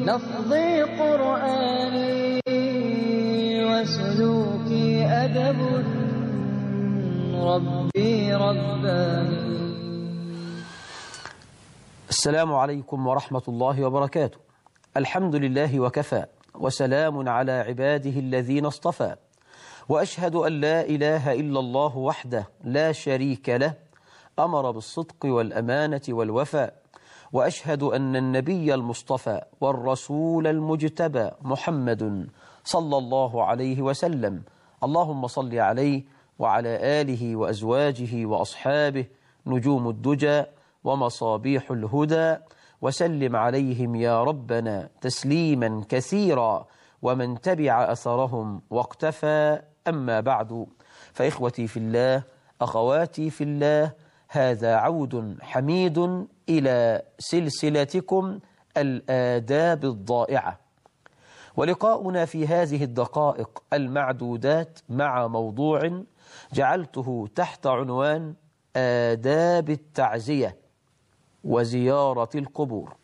لفظي قرآني وسلوكي أدب ربي رباني. السلام عليكم ورحمة الله وبركاته. الحمد لله وكفى، وسلام على عباده الذين اصطفى، وأشهد أن لا إله إلا الله وحده لا شريك له، أمر بالصدق والأمانة والوفاء، وأشهد أن النبي المصطفى والرسول المجتبى محمد صلى الله عليه وسلم، اللهم صل عليه وعلى آله وأزواجه وأصحابه نجوم الدجى ومصابيح الهدى، وسلم عليهم يا ربنا تسليما كثيرا، ومن تبع أثرهم واقتفى. أما بعد، فإخوتي في الله، أخواتي في الله، هذا عود حميد إلى سلسلتكم الآداب الضائعة، ولقاؤنا في هذه الدقائق المعدودات مع موضوع جعلته تحت عنوان آداب التعزية وزيارة القبور.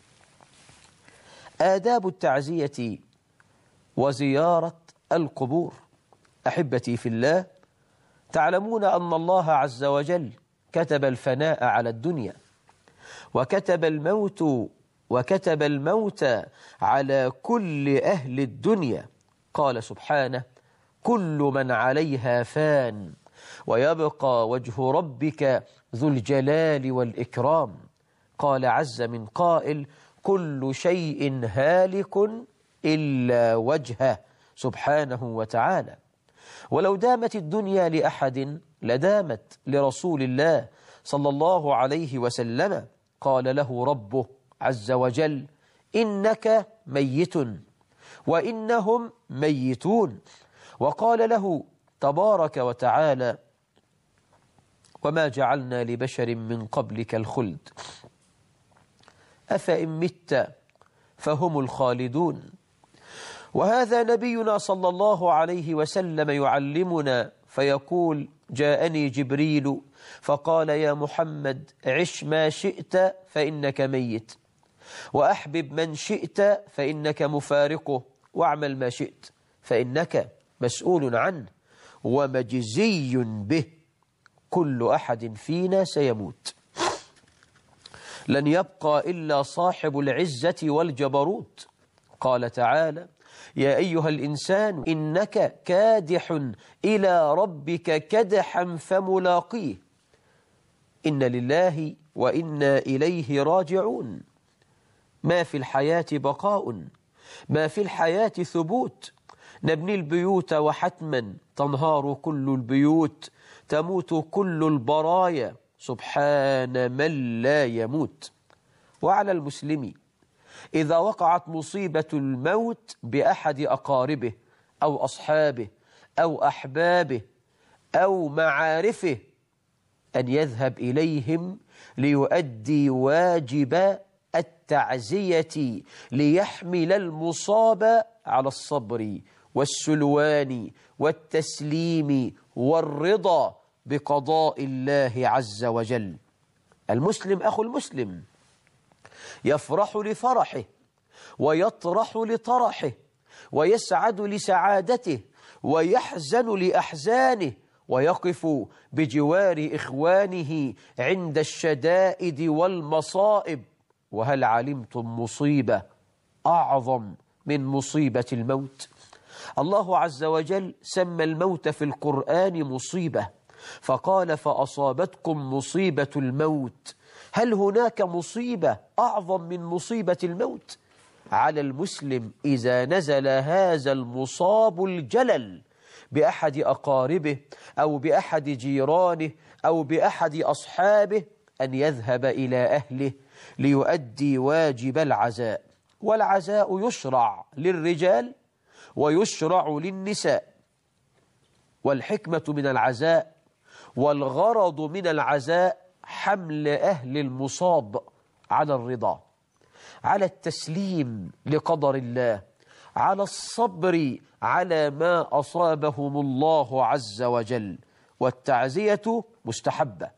آداب التعزية وزيارة القبور. أحبتي في الله، تعلمون أن الله عز وجل كتب الفناء على الدنيا، وكتب الموت على كل أهل الدنيا. قال سبحانه: كل من عليها فان ويبقى وجه ربك ذو الجلال والإكرام. قال عز من قائل: كل شيء هالك إلا وجهه سبحانه وتعالى. ولو دامت الدنيا لأحد لدامت لرسول الله صلى الله عليه وسلم. قال له ربه عز وجل: إنك ميت وإنهم ميتون. وقال له تبارك وتعالى: وما جعلنا لبشر من قبلك الخلد أفإن مت فهم الخالدون. وهذا نبينا صلى الله عليه وسلم يعلمنا فيقول: جاءني جبريل فقال: يا محمد عش ما شئت فإنك ميت، وأحبب من شئت فإنك مفارقه، واعمل ما شئت فإنك مسؤول عنه ومجزي به. كل أحد فينا سيموت، لن يبقى إلا صاحب العزة والجبروت. قال تعالى: يا أيها الإنسان إنك كادح إلى ربك كدحا فملاقيه، إن لله وإنا إليه راجعون. ما في الحياة بقاء، ما في الحياة ثبوت. نبني البيوت وحتما تنهار كل البيوت، تموت كل البرايا سبحان من لا يموت. وعلى المسلم إذا وقعت مصيبة الموت بأحد أقاربه أو أصحابه أو أحبابه أو معارفه أن يذهب إليهم ليؤدي واجب التعزية، ليحمل المصاب على الصبر والسلوان والتسليم والرضا بقضاء الله عز وجل. المسلم أخو المسلم يفرح لفرحه ويطرح لطرحه ويسعد لسعادته ويحزن لأحزانه، ويقف بجوار إخوانه عند الشدائد والمصائب. وهل علمتم مصيبة أعظم من مصيبة الموت؟ الله عز وجل سمى الموت في القرآن مصيبة، فقال: فأصابتكم مصيبة الموت. هل هناك مصيبة أعظم من مصيبة الموت؟ على المسلم إذا نزل هذا المصاب الجلل بأحد أقاربه أو بأحد جيرانه أو بأحد أصحابه أن يذهب إلى أهله ليؤدي واجب العزاء. والعزاء يشرع للرجال ويشرع للنساء. والحكمة من العزاء والغرض من العزاء حمل أهل المصاب على الرضا، على التسليم لقدر الله، على الصبر على ما أصابهم الله عز وجل. والتعزية مستحبة،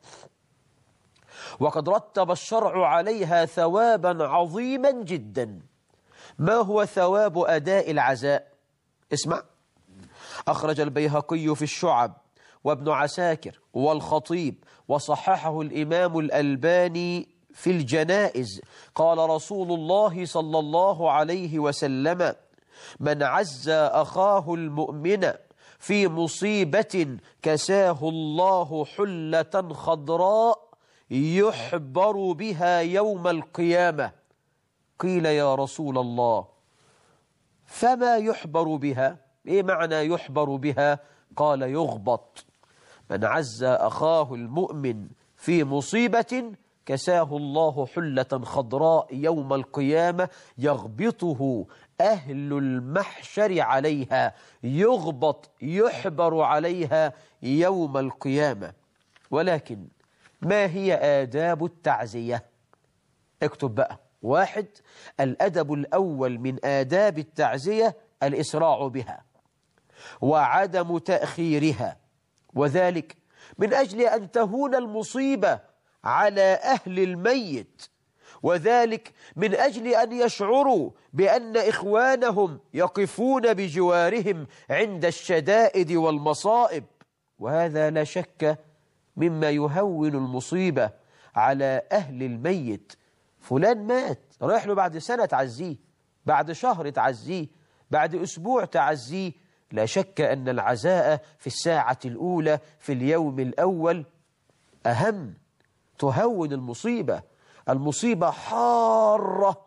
وقد رتب الشرع عليها ثوابا عظيما جدا. ما هو ثواب أداء العزاء؟ اسمع. أخرج البيهقي في الشعب وابن عساكر والخطيب وصححه الإمام الألباني في الجنائز. قال رسول الله صلى الله عليه وسلم: من عزى أخاه المؤمن في مصيبة كساه الله حلة خضراء يحبر بها يوم القيامة. قيل يا رسول الله فما يحبر بها؟ إيه معنى يحبر بها؟ قال يغبط. من عزى أخاه المؤمن في مصيبة كساه الله حلة خضراء يوم القيامة يغبطه أهل المحشر عليها، يغبط يحبر عليها يوم القيامة. ولكن ما هي آداب التعزية؟ اكتب بقى. 1. الأدب الأول من آداب التعزية الإسراع بها وعدم تأخيرها، وذلك من أجل أن تهون المصيبة على أهل الميت، وذلك من أجل أن يشعروا بأن إخوانهم يقفون بجوارهم عند الشدائد والمصائب. وهذا لا شك مما يهون المصيبة على أهل الميت. فلان مات، رايح له بعد سنة تعزيه، بعد شهر تعزيه، بعد أسبوع تعزيه. لا شك أن العزاء في الساعة الأولى في اليوم الأول أهم، تهون المصيبة. المصيبة حارة،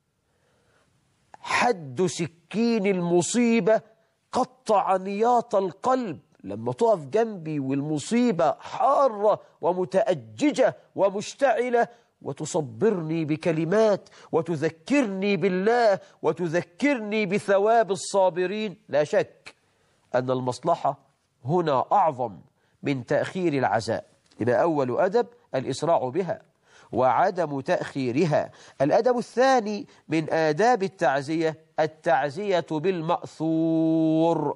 حد سكين المصيبة قطع نياط القلب. لما تقف جنبي والمصيبة حارة ومتأججة ومشتعلة وتصبرني بكلمات وتذكرني بالله وتذكرني بثواب الصابرين، لا شك أن المصلحة هنا أعظم من تأخير العزاء. إذا أول أدب الإسراع بها وعدم تأخيرها. الأدب الثاني من آداب التعزية التعزية بالمأثور.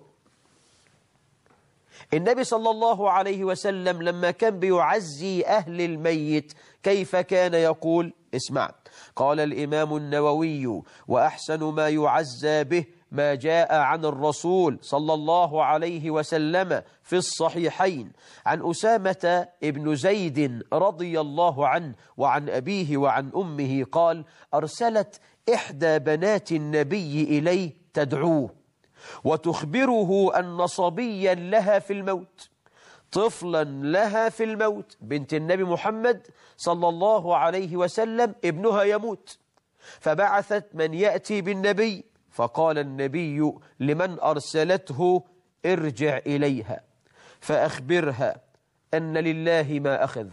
النبي صلى الله عليه وسلم لما كان بيعزي أهل الميت كيف كان يقول؟ اسمع. قال الإمام النووي: وأحسن ما يعزى به ما جاء عن الرسول صلى الله عليه وسلم في الصحيحين عن أسامة بن زيد رضي الله عنه وعن أبيه وعن أمه قال: أرسلت إحدى بنات النبي إليه تدعوه وتخبره أن صبيا لها في الموت، طفلا لها في الموت، بنت النبي محمد صلى الله عليه وسلم ابنها يموت، فبعثت من يأتي بالنبي، فقال النبي لمن أرسلته: ارجع إليها فأخبرها أن لله ما أخذ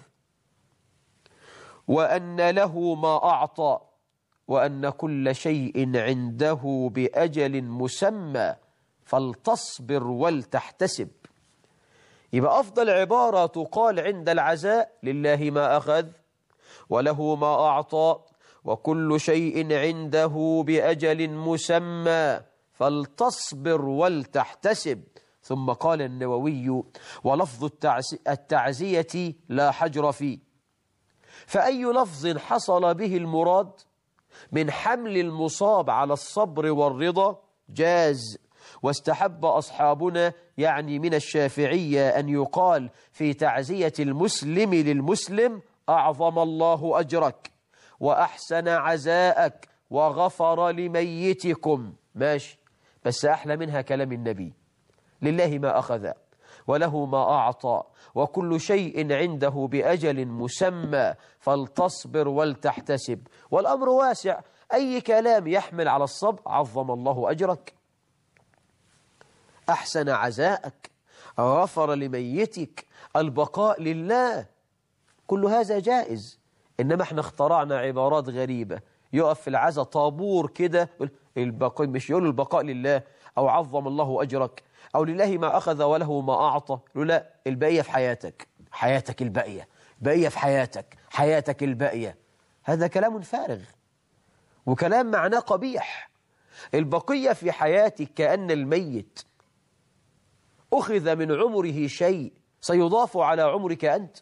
وأن له ما أعطى وأن كل شيء عنده بأجل مسمى فلتصبر ولتحتسب. يبقى أفضل عبارة تقال عند العزاء: لله ما أخذ وله ما أعطى وكل شيء عنده بأجل مسمى فلتصبر ولتحتسب. ثم قال النووي: ولفظ التعزية لا حجر فيه، فأي لفظ حصل به المراد من حمل المصاب على الصبر والرضا جاز. واستحب أصحابنا يعني من الشافعية أن يقال في تعزية المسلم للمسلم: أعظم الله أجرك وأحسن عزاءك وغفر لميتكم. ماشي، بس أحلى منها كلام النبي: لله ما أخذ وله ما أعطى وكل شيء عنده بأجل مسمى فلتصبر ولتحتسب. والأمر واسع، أي كلام يحمل على الصبر: عظم الله أجرك، أحسن عزاءك، غفر لميتك، البقاء لله، كل هذا جائز. إنما احنا اخترعنا عبارات غريبة، يقف في العزاء طابور كده البقاء، مش يقول البقاء لله أو عظم الله أجرك أو لله ما أخذ وله ما أعطى، لا، البقية في حياتك، حياتك البقية، بقية في حياتك، حياتك البقية. هذا كلام فارغ وكلام معناه قبيح. البقية في حياتك كأن الميت أخذ من عمره شيء سيضاف على عمرك أنت،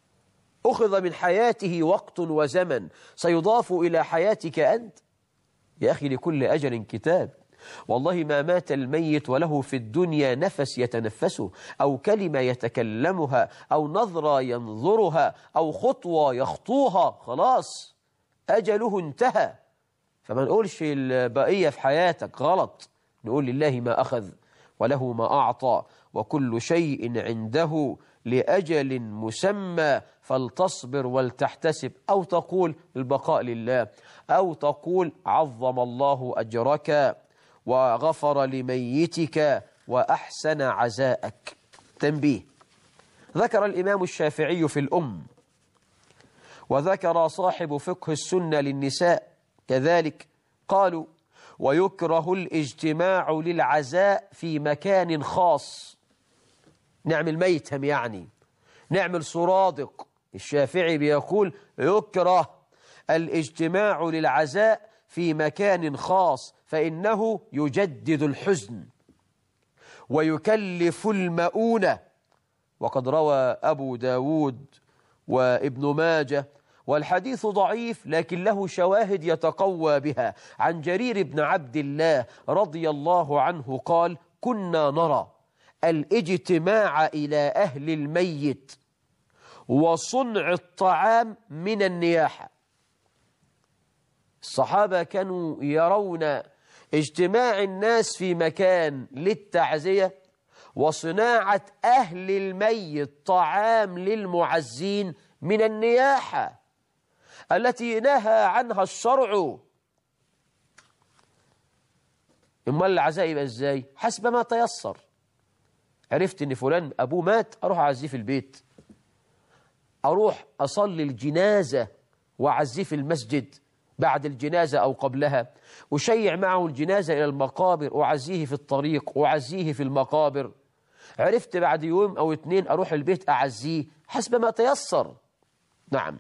أخذ من حياته وقت وزمن سيضاف إلى حياتك أنت. يا أخي لكل أجل كتاب. والله ما مات الميت وله في الدنيا نفس يتنفسه، أو كلمة يتكلمها، أو نظرة ينظرها، أو خطوة يخطوها، خلاص أجله انتهى. فما نقولش البقية في حياتك، غلط. نقول لله ما أخذ وله ما أعطى وكل شيء عنده لأجل مسمى فلتصبر ولتحتسب، أو تقول البقاء لله، أو تقول عظم الله أجرك وغفر لميتك وأحسن عزاءك. تنبيه: ذكر الإمام الشافعي في الأم، وذكر صاحب فقه السنة للنساء كذلك، قالوا: ويكره الاجتماع للعزاء في مكان خاص. نعمل ميتم، يعني نعمل سرادق. الشافعي بيقول يكره الاجتماع للعزاء في مكان خاص، فإنه يجدد الحزن ويكلف المؤونة. وقد روى أبو داود وابن ماجه، والحديث ضعيف لكن له شواهد يتقوى بها، عن جرير بن عبد الله رضي الله عنه قال: كنا نرى الاجتماع إلى أهل الميت وصنع الطعام من النياحة. الصحابة كانوا يرون اجتماع الناس في مكان للتعزية وصناعة أهل الميت طعام للمعزين من النياحة التي نهى عنها الشرع. إما العزاء يبقى إزاي؟ حسب ما تيسر. عرفت إن فلان أبوه مات، أروح أعزيه في البيت، أروح أصلي الجنازة وأعزيه في المسجد بعد الجنازة أو قبلها، أشيع معه الجنازة إلى المقابر، أعزيه في الطريق، أعزيه في المقابر. عرفت بعد يوم أو اتنين أروح البيت أعزيه، حسب ما تيسر. نعم.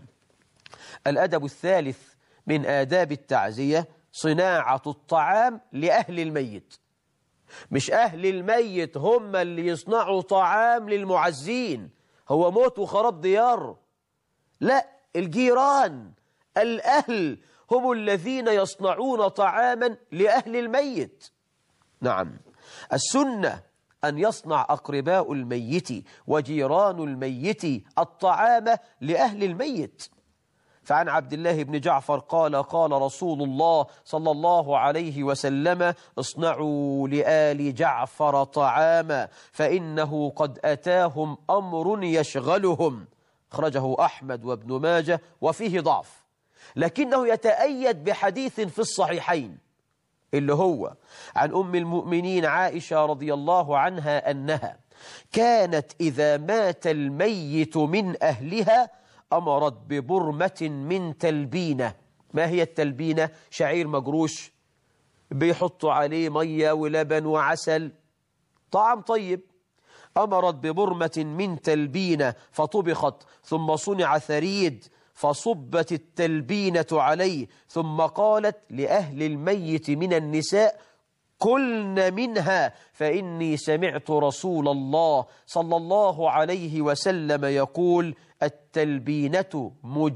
الأدب الثالث من آداب التعزية صناعة الطعام لأهل الميت. مش أهل الميت هم اللي يصنعوا طعام للمعزين، هو موت وخراب ديار، لا، الجيران الأهل هم الذين يصنعون طعاما لأهل الميت. نعم. السنة أن يصنع أقرباء الميت وجيران الميت الطعام لأهل الميت. فعن عبد الله بن جعفر قال: قال رسول الله صلى الله عليه وسلم: اصنعوا لآل جعفر طعاما فإنه قد أتاهم أمر يشغلهم. أخرجه أحمد وابن ماجه وفيه ضعف، لكنه يتأيد بحديث في الصحيحين اللي هو عن أم المؤمنين عائشة رضي الله عنها أنها كانت إذا مات الميت من أهلها أمرت ببرمة من تلبينة. ما هي التلبينة؟ شعير مجروش بيحطوا عليه مية ولبن وعسل، طعم طيب. أمرت ببرمة من تلبينة فطبخت، ثم صنع ثريد فصبت التلبينة عليه، ثم قالت لأهل الميت من النساء: كلن منها فإني سمعت رسول الله صلى الله عليه وسلم يقول: التلبينة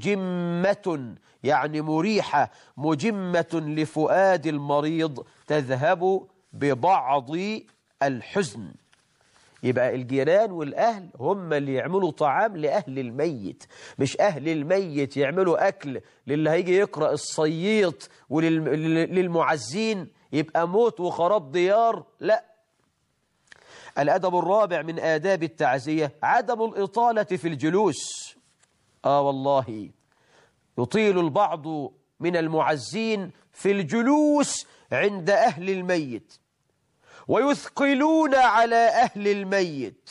مجمة، يعني مريحة، مجمة لفؤاد المريض، تذهب ببعض الحزن. يبقى الجيران والأهل هم اللي يعملوا طعام لأهل الميت، مش أهل الميت يعملوا أكل للي هيجي يقرأ الصييط وللمعزين، يبقى موت وخراب ديار، لا. الأدب الرابع من آداب التعزية عدم الإطالة في الجلوس. والله يطيل البعض من المعزين في الجلوس عند أهل الميت، ويثقلون على أهل الميت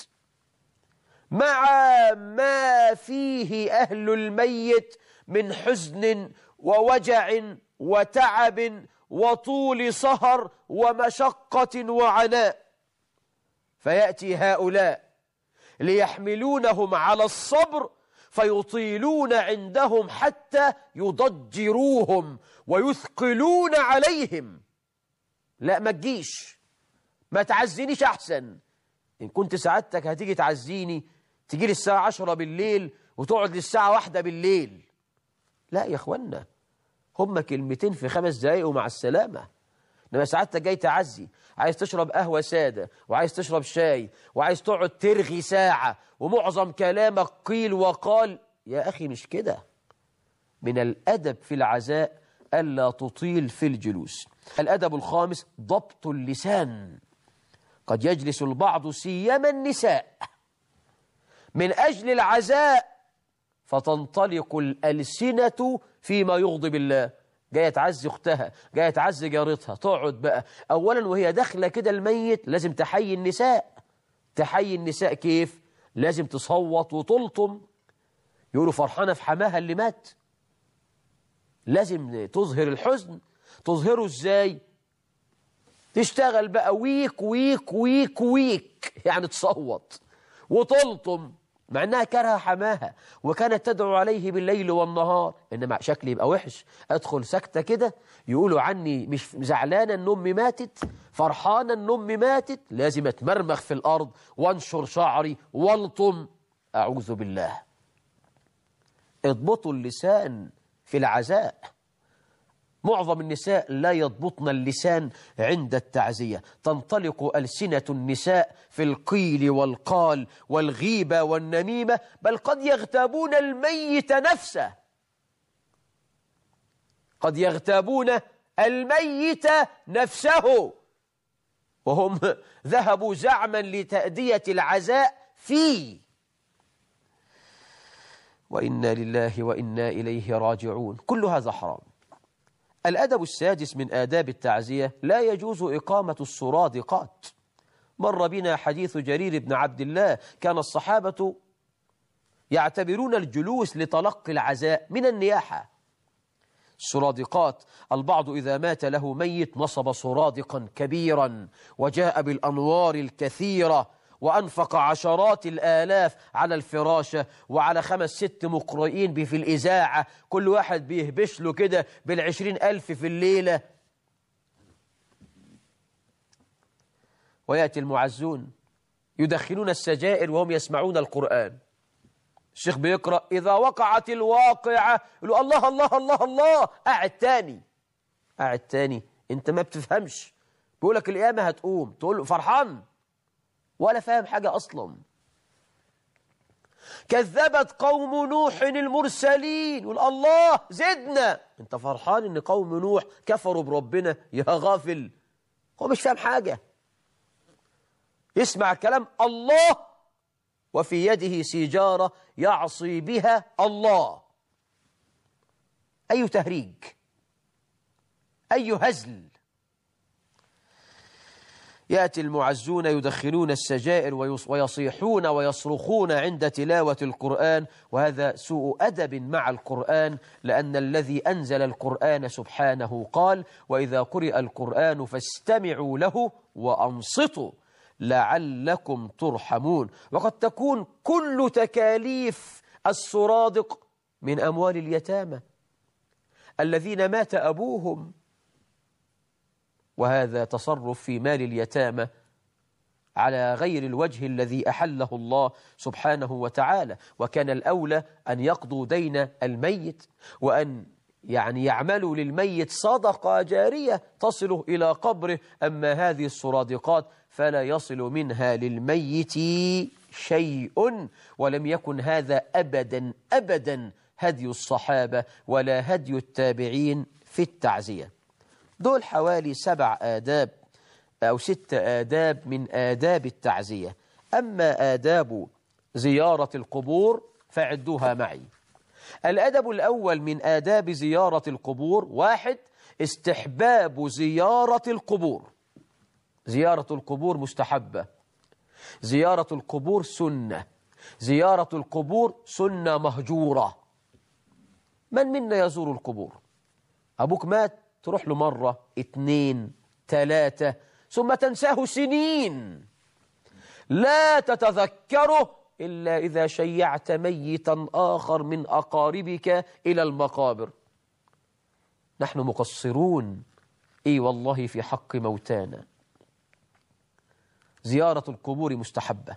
مع ما فيه أهل الميت من حزن ووجع وتعب وطول سهر ومشقة وعناء، فيأتي هؤلاء ليحملونهم على الصبر فيطيلون عندهم حتى يضجروهم ويثقلون عليهم. لا، ما تجيش، ما تعزينيش أحسن. إن كنت سعادتك هتيجي تعزيني تجي لي الساعة 10 بالليل وتقعد للساعة 1 بالليل. لا يا أخوانا، هم كلمتين في 5 دقايق ومع السلامة. إنما ساعتك جاي تعزي، عايز تشرب قهوة سادة وعايز تشرب شاي وعايز تقعد ترغي ساعة ومعظم كلامك قيل وقال. يا أخي مش كده. من الأدب في العزاء ألا تطيل في الجلوس. الأدب الخامس ضبط اللسان. قد يجلس البعض سيما النساء من أجل العزاء فتنطلق الألسنة فيما يغضب الله. جاية تعزي أختها، جاية تعزي جارتها، تقعد بقى أولا وهي داخلة كده الميت لازم تحيي النساء. تحيي النساء كيف؟ لازم تصوت وتلطم. يقولوا فرحانة في حماها اللي مات، لازم تظهر الحزن. تظهره ازاي؟ تشتغل بقى ويك ويك ويك ويك، يعني تصوت وتلطم، مع انها كره حماها وكانت تدعو عليه بالليل والنهار. انما شكلي يبقى وحش، ادخل سكتة كده يقولوا عني مش زعلانة ان امي ماتت، فرحانة ان امي ماتت، لازم اتمرمخ في الارض وانشر شعري والطم. اعوذ بالله. اضبطوا اللسان في العزاء. معظم النساء لا يضبطن اللسان عند التعزية. تنطلق ألسنة النساء في القيل والقال والغيبة والنميمة، بل قد يغتابون الميت نفسه. قد يغتابون الميت نفسه وهم ذهبوا زعما لتأدية العزاء فيه. وإنا لله وإنا إليه راجعون. كل هذا حرام. الأدب السادس من آداب التعزية لا يجوز إقامة السرادقات. مر بنا حديث جرير بن عبد الله، كان الصحابة يعتبرون الجلوس لتلقي العزاء من النياحة. السرادقات، البعض إذا مات له ميت نصب سرادقا كبيرا وجاء بالأنوار الكثيرة وأنفق عشرات الآلاف على الفراشة وعلى 5-6 مقرئين في الإذاعة، كل واحد بيهبش له كده بال20,000 في الليلة. ويأتي المعزون يدخنون السجائر وهم يسمعون القرآن. الشيخ بيقرأ إذا وقعت الواقعة، يقولوا الله الله الله الله. قاعد تاني انت ما بتفهمش. بيقولك القيامة هتقوم، تقول له فرحان ولا فاهم حاجة أصلا. كذبت قوم نوح المرسلين، يقول الله زدنا. انت فرحان ان قوم نوح كفروا بربنا؟ يا غافل، هو مش فاهم حاجة. يسمع كلام الله وفي يده سيجارة يعصي بها الله. أي تهريج، أي هزل. يأتي المعزون يدخنون السجائر ويصيحون ويصرخون عند تلاوة القرآن، وهذا سوء أدب مع القرآن، لأن الذي أنزل القرآن سبحانه قال وإذا قرئ القرآن فاستمعوا له وأنصتوا لعلكم ترحمون. وقد تكون كل تكاليف السرادق من أموال اليتامى الذين مات أبوهم، وهذا تصرف في مال اليتامى على غير الوجه الذي أحله الله سبحانه وتعالى. وكان الأولى أن يقضوا دين الميت وأن يعملوا للميت صدقة جارية تصل إلى قبره. أما هذه السرادقات فلا يصل منها للميت شيء، ولم يكن هذا أبدا أبدا هدي الصحابة ولا هدي التابعين في التعزية. دول حوالي 7 آداب أو 6 آداب من آداب التعزية. أما آداب زيارة القبور فعدوها معي. الأدب الأول من آداب زيارة القبور: 1. استحباب زيارة القبور. زيارة القبور مستحبة، زيارة القبور سنة، زيارة القبور سنة مهجورة. من منا يزور القبور؟ أبوك مات تروح له مرة 2 3 ثم تنساه سنين، لا تتذكره إلا إذا شيعت ميتا آخر من أقاربك إلى المقابر. نحن مقصرون إي والله في حق موتانا. زيارة القبور مستحبة.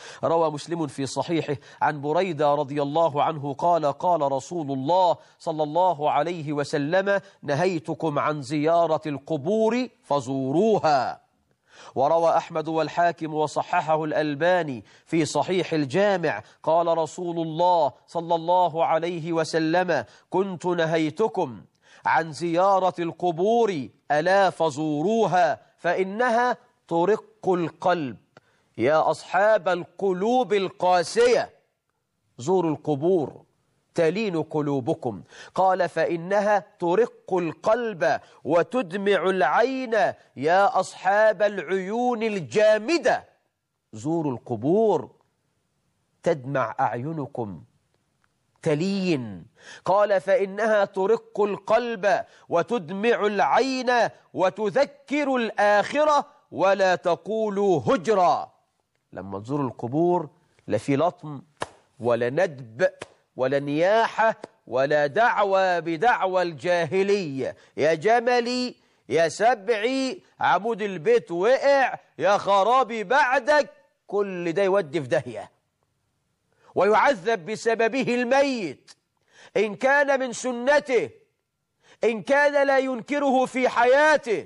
روى مسلم في صحيحه عن بريدة رضي الله عنه قال قال رسول الله صلى الله عليه وسلم: نهيتكم عن زيارة القبور فزوروها. وروى أحمد والحاكم وصححه الألباني في صحيح الجامع قال رسول الله صلى الله عليه وسلم: كنت نهيتكم عن زيارة القبور ألا فزوروها فإنها ترق القلب. يا أصحاب القلوب القاسية زوروا القبور تلين قلوبكم. قال: فإنها ترق القلب وتدمع العين. يا أصحاب العيون الجامدة زوروا القبور تدمع أعينكم تلين. قال: فإنها ترق القلب وتدمع العين وتذكر الآخرة ولا تقولوا هجرا. لما تزوروا القبور لا في لطم ولا ندب ولا نياحة ولا دعوة بدعوى الجاهلية، يا جملي يا سبعي عمود البيت وقع يا خرابي بعدك، كل ده يودي في داهية ويعذب بسببه الميت إن كان من سنته، إن كان لا ينكره في حياته.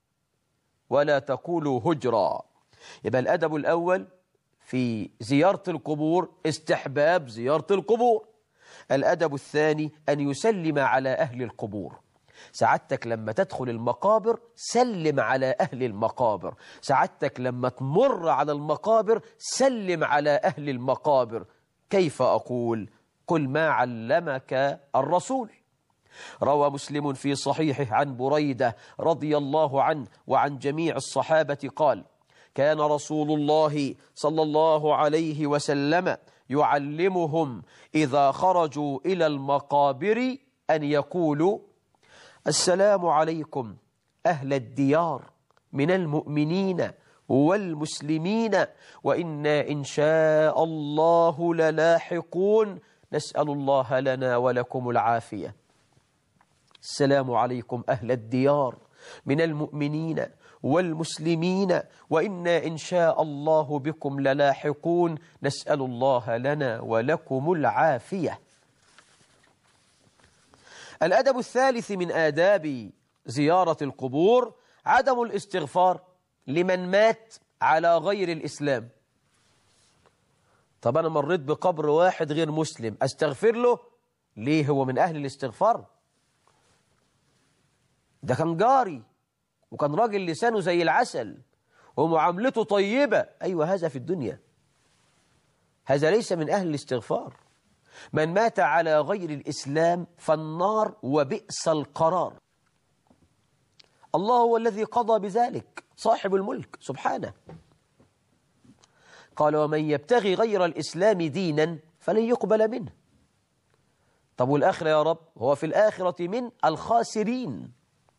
ولا تقولوا هجرا. يبقى الأدب الأول في زيارة القبور استحباب زيارة القبور. الأدب الثاني أن يسلم على أهل القبور. سعادتك لما تدخل المقابر سلم على أهل المقابر، سعادتك لما تمر على المقابر سلم على أهل المقابر. كيف أقول؟ قل ما علمك الرسول. روى مسلم في صحيحه عن بريدة رضي الله عنه وعن جميع الصحابة قال: كان رسول الله صلى الله عليه وسلم يعلمهم إذا خرجوا إلى المقابر أن يقولوا: السلام عليكم أهل الديار من المؤمنين والمسلمين وإنا إن شاء الله للاحقون، نسأل الله لنا ولكم العافية. السلام عليكم أهل الديار من المؤمنين والمسلمين وإنا إن شاء الله بكم للاحقون، نسأل الله لنا ولكم العافية. الأدب الثالث من آداب زيارة القبور عدم الاستغفار لمن مات على غير الإسلام. طب أنا مريت بقبر واحد غير مسلم أستغفر له ليه؟ هو من أهل الاستغفار؟ ده كان جاري وكان راجل لسانه زي العسل ومعاملته طيبة. أيوة هذا في الدنيا، هذا ليس من أهل الاستغفار. من مات على غير الإسلام فالنار وبئس القرار. الله هو الذي قضى بذلك، صاحب الملك سبحانه. قال: ومن يبتغي غير الإسلام دينا فلن يقبل منه. طب والآخرة يا رب؟ هو في الآخرة من الخاسرين.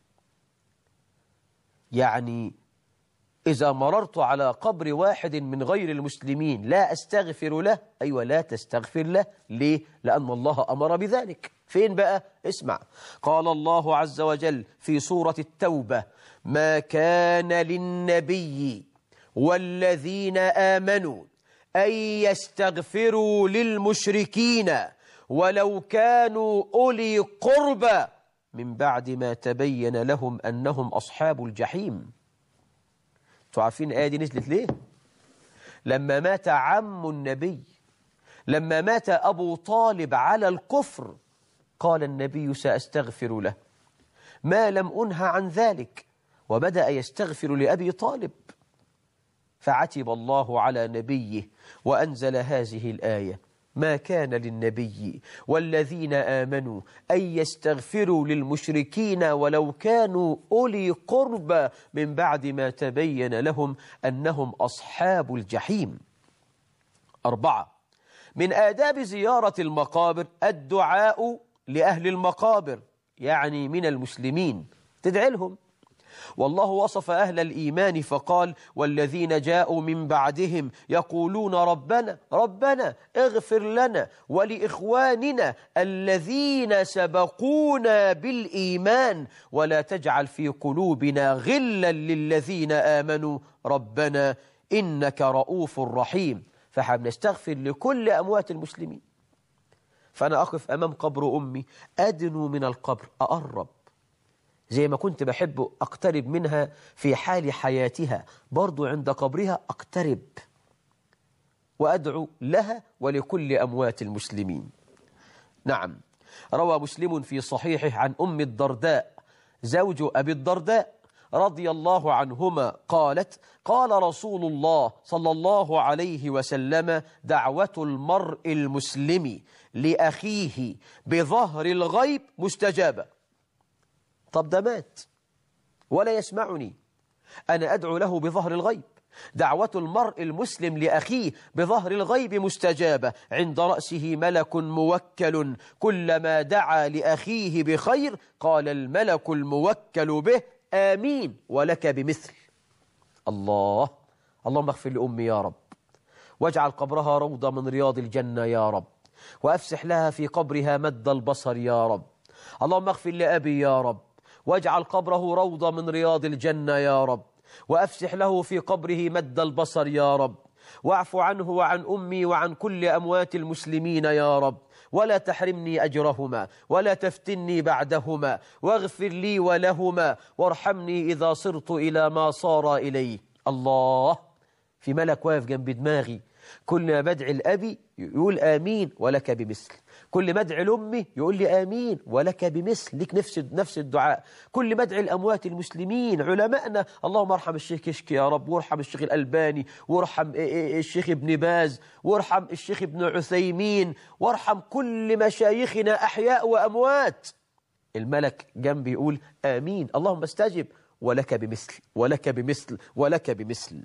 يعني إذا مررت على قبر واحد من غير المسلمين لا أستغفر له. أيوة لا تستغفر له. ليه؟ لأن الله أمر بذلك. فين بقى؟ اسمع. قال الله عز وجل في سورة التوبة: ما كان للنبي والذين آمنوا أن يستغفروا للمشركين ولو كانوا أولي قربى من بعد ما تبين لهم أنهم أصحاب الجحيم. تعرفين الآية دي نزلت ليه؟ لما مات عم النبي، لما مات أبو طالب على الكفر، قال النبي: سأستغفر له ما لم أنه عن ذلك، وبدأ يستغفر لأبي طالب. فعتب الله على نبيه وأنزل هذه الآية: ما كان للنبي والذين آمنوا أن يستغفروا للمشركين ولو كانوا أولي قربى من بعد ما تبين لهم أنهم أصحاب الجحيم. 4. من آداب زيارة المقابر الدعاء لأهل المقابر، يعني من المسلمين تدعي لهم. والله وصف أهل الإيمان فقال: والذين جاءوا من بعدهم يقولون ربنا ربنا اغفر لنا ولإخواننا الذين سبقونا بالإيمان ولا تجعل في قلوبنا غلا للذين آمنوا ربنا إنك رؤوف رحيم. فحنستغفر لكل أموات المسلمين. فأنا أقف أمام قبر أمي أدنو من القبر، أقرب زي ما كنت بحب أقترب منها في حال حياتها، برضو عند قبرها أقترب وأدعو لها ولكل أموات المسلمين. نعم، روى مسلم في صحيحه عن أم الدرداء زوج أبي الدرداء رضي الله عنهما قالت: قال رسول الله صلى الله عليه وسلم: دعوة المرء المسلم لأخيه بظهر الغيب مستجابة. طب ده مات ولا يسمعني، أنا أدعو له بظهر الغيب. دعوة المرء المسلم لأخيه بظهر الغيب مستجابة، عند رأسه ملك موكل، كلما دعا لأخيه بخير قال الملك الموكل به: آمين ولك بمثل. الله، اللهم اغفر لأمي يا رب، واجعل قبرها روضة من رياض الجنة يا رب، وأفسح لها في قبرها مد البصر يا رب. اللهم اغفر لأبي يا رب، واجعل قبره روضة من رياض الجنة يا رب، وأفسح له في قبره مد البصر يا رب، واعف عنه وعن أمي وعن كل أموات المسلمين يا رب، ولا تحرمني أجرهما ولا تفتني بعدهما، واغفر لي ولهما، وارحمني إذا صرت إلى ما صار إليه. الله، في ملك واقف جنب دماغي، كل ما بدعي لأبي يقول آمين ولك بمثل، كل ما ادعي لأمي يقول لي آمين ولك بمثل، لك نفس الدعاء. كل ما ادعي لأموات المسلمين علماءنا، اللهم ارحم الشيخ كشك يا رب، وارحم الشيخ الألباني، وارحم الشيخ ابن باز، وارحم الشيخ ابن عثيمين، وارحم كل مشايخنا أحياء وأموات. الملك جنبي يقول آمين، اللهم استجب، ولك بمثل ولك بمثل ولك بمثل.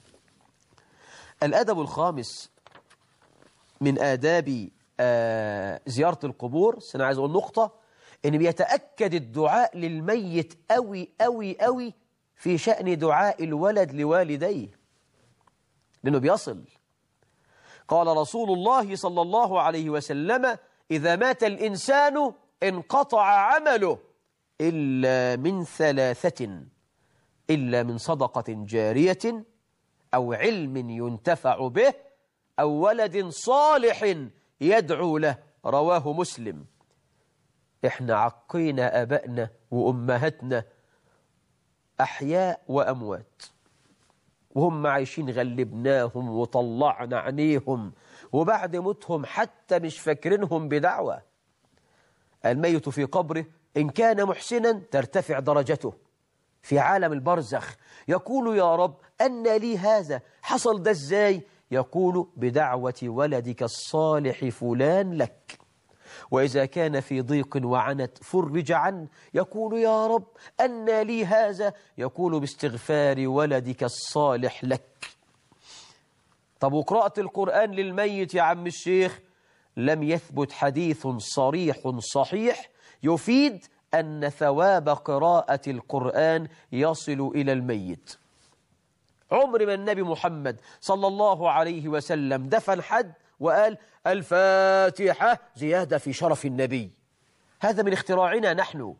الأدب الخامس من آداب زيارة القبور، أنا عايز أقول نقطة، إن بيتأكد الدعاء للميت أوي أوي أوي في شأن دعاء الولد لوالديه، لأنه بيصل. قال رسول الله صلى الله عليه وسلم: إذا مات الإنسان انقطع عمله إلا من ثلاثة: إلا من صدقة جارية، أو علم ينتفع به، أو ولد صالح يدعو له. رواه مسلم. إحنا عقينا أبائنا وأمهاتنا أحياء وأموات، وهم عايشين غلبناهم وطلعنا عينيهم، وبعد موتهم حتى مش فاكرينهم بدعوة. الميت في قبره إن كان محسنا ترتفع درجته في عالم البرزخ، يقول: يا رب أن لي هذا، حصل ده إزاي؟ يقول: بدعوة ولدك الصالح فلان لك. وإذا كان في ضيق وعنت فرج عنه، يقول: يا رب أن لي هذا، يقول: باستغفار ولدك الصالح لك. طب وقراءة القرآن للميت يا عم الشيخ؟ لم يثبت حديث صريح صحيح يفيد أن ثواب قراءة القرآن يصل إلى الميت. عمر ما النبي محمد صلى الله عليه وسلم دفن حد وقال الفاتحة زيادة في شرف النبي. هذا من اختراعنا نحن.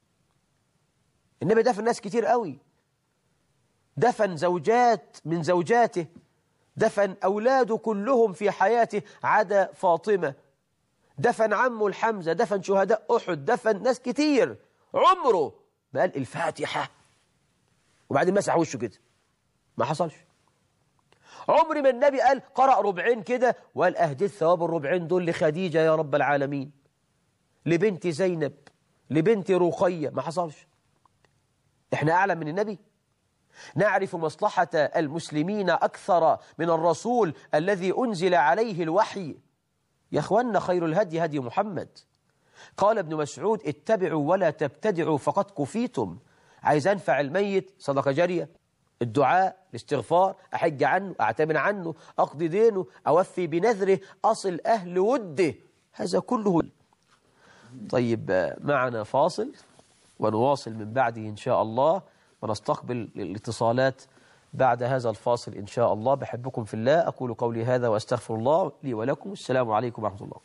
النبي دفن ناس كتير قوي، دفن زوجات من زوجاته، دفن أولاده كلهم في حياته عدا فاطمة، دفن عمه الحمزة، دفن شهداء أحد، دفن ناس كتير. عمره ما قال الفاتحة وبعدين مسح وشه كده، ما حصلش. عمر ما النبي قال قرأ ربعين كده وقال أهديت ثواب الربعين دول لخديجة يا رب العالمين، لبنت زينب، لبنت رقية، ما حصلش. احنا أعلم من النبي؟ نعرف مصلحة المسلمين أكثر من الرسول الذي أنزل عليه الوحي. يا أخوانا، خير الهدي هدي محمد. قال ابن مسعود: اتبعوا ولا تبتدعوا فقد كفيتم. عايز أنفع الميت، صدقة جارية، الدعاء، الاستغفار، أحج عنه، أعتمن عنه، أقضي دينه، أوفي بنذره، أصل أهل وده، هذا كله. طيب، معنا فاصل ونواصل من بعده إن شاء الله، ونستقبل الاتصالات بعد هذا الفاصل إن شاء الله. بحبكم في الله، أقول قولي هذا وأستغفر الله لي ولكم. السلام عليكم ورحمة الله.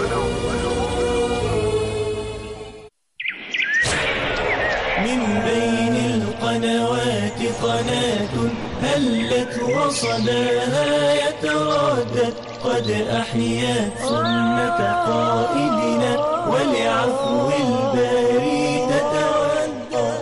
من بين هلت وصداها يتردد قد أحيت سنة قائدنا ولعفو الباري تتودد.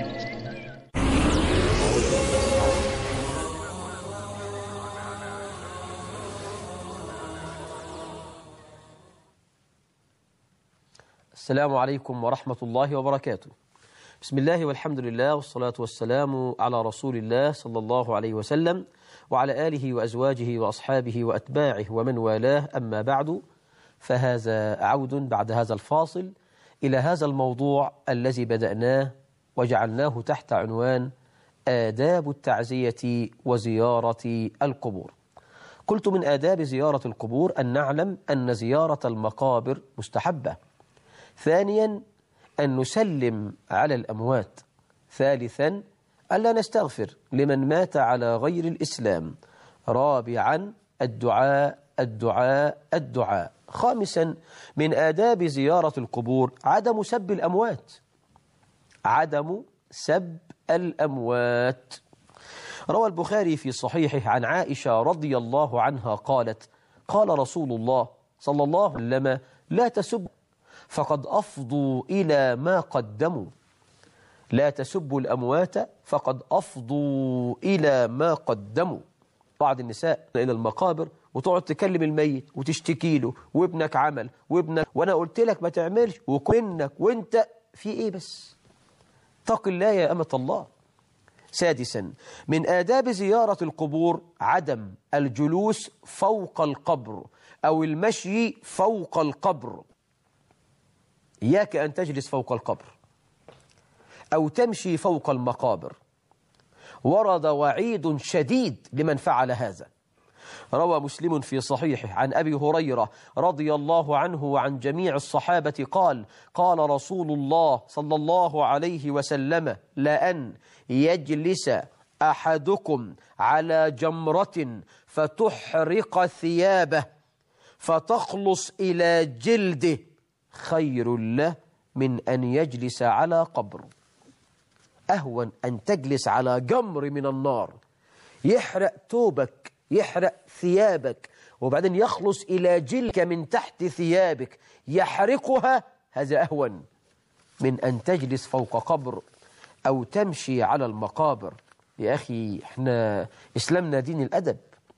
السلام عليكم ورحمة الله وبركاته. بسم الله والحمد لله والصلاة والسلام على رسول الله صلى الله عليه وسلم وعلى آله وأزواجه وأصحابه وأتباعه ومن والاه، أما بعد، فهذا عود بعد هذا الفاصل إلى هذا الموضوع الذي بدأناه وجعلناه تحت عنوان آداب التعزية وزيارة القبور. قلت من آداب زيارة القبور أن نعلم أن زيارة المقابر مستحبة. ثانيا أن نسلم على الأموات. ثالثا ألا نستغفر لمن مات على غير الإسلام. رابعا الدعاء الدعاء الدعاء. خامسا من آداب زيارة القبور عدم سب الأموات. عدم سب الأموات. روى البخاري في صحيحه عن عائشة رضي الله عنها قالت: قال رسول الله صلى الله عليه وسلم: لا تسبوا فقد أفضوا إلى ما قدموا. لا تسبوا الأموات فقد أفضوا إلى ما قدموا. بعض النساء إلى المقابر وتقعد تكلم الميت وتشتكي له، وابنك عمل وابنك وأنا قلت لك ما تعملش وكنك وانت في إيه بس؟ اتق الله يا أمة الله. سادسا من آداب زيارة القبور عدم الجلوس فوق القبر أو المشي فوق القبر. إياك أن تجلس فوق القبر أو تمشي فوق المقابر. ورد وعيد شديد لمن فعل هذا. روى مسلم في صحيحه عن أبي هريرة رضي الله عنه وعن جميع الصحابة قال: قال رسول الله صلى الله عليه وسلم: لأن يجلس أحدكم على جمرة فتحرق ثيابه فتخلص إلى جلده خير له من أن يجلس على قبر. أهون أن تجلس على جمر من النار يحرق ثوبك، يحرق ثيابك، وبعدين يخلص إلى جلك من تحت ثيابك يحرقها، هذا أهون من أن تجلس فوق قبر أو تمشي على المقابر. يا أخي، إحنا إسلامنا دين الأدب،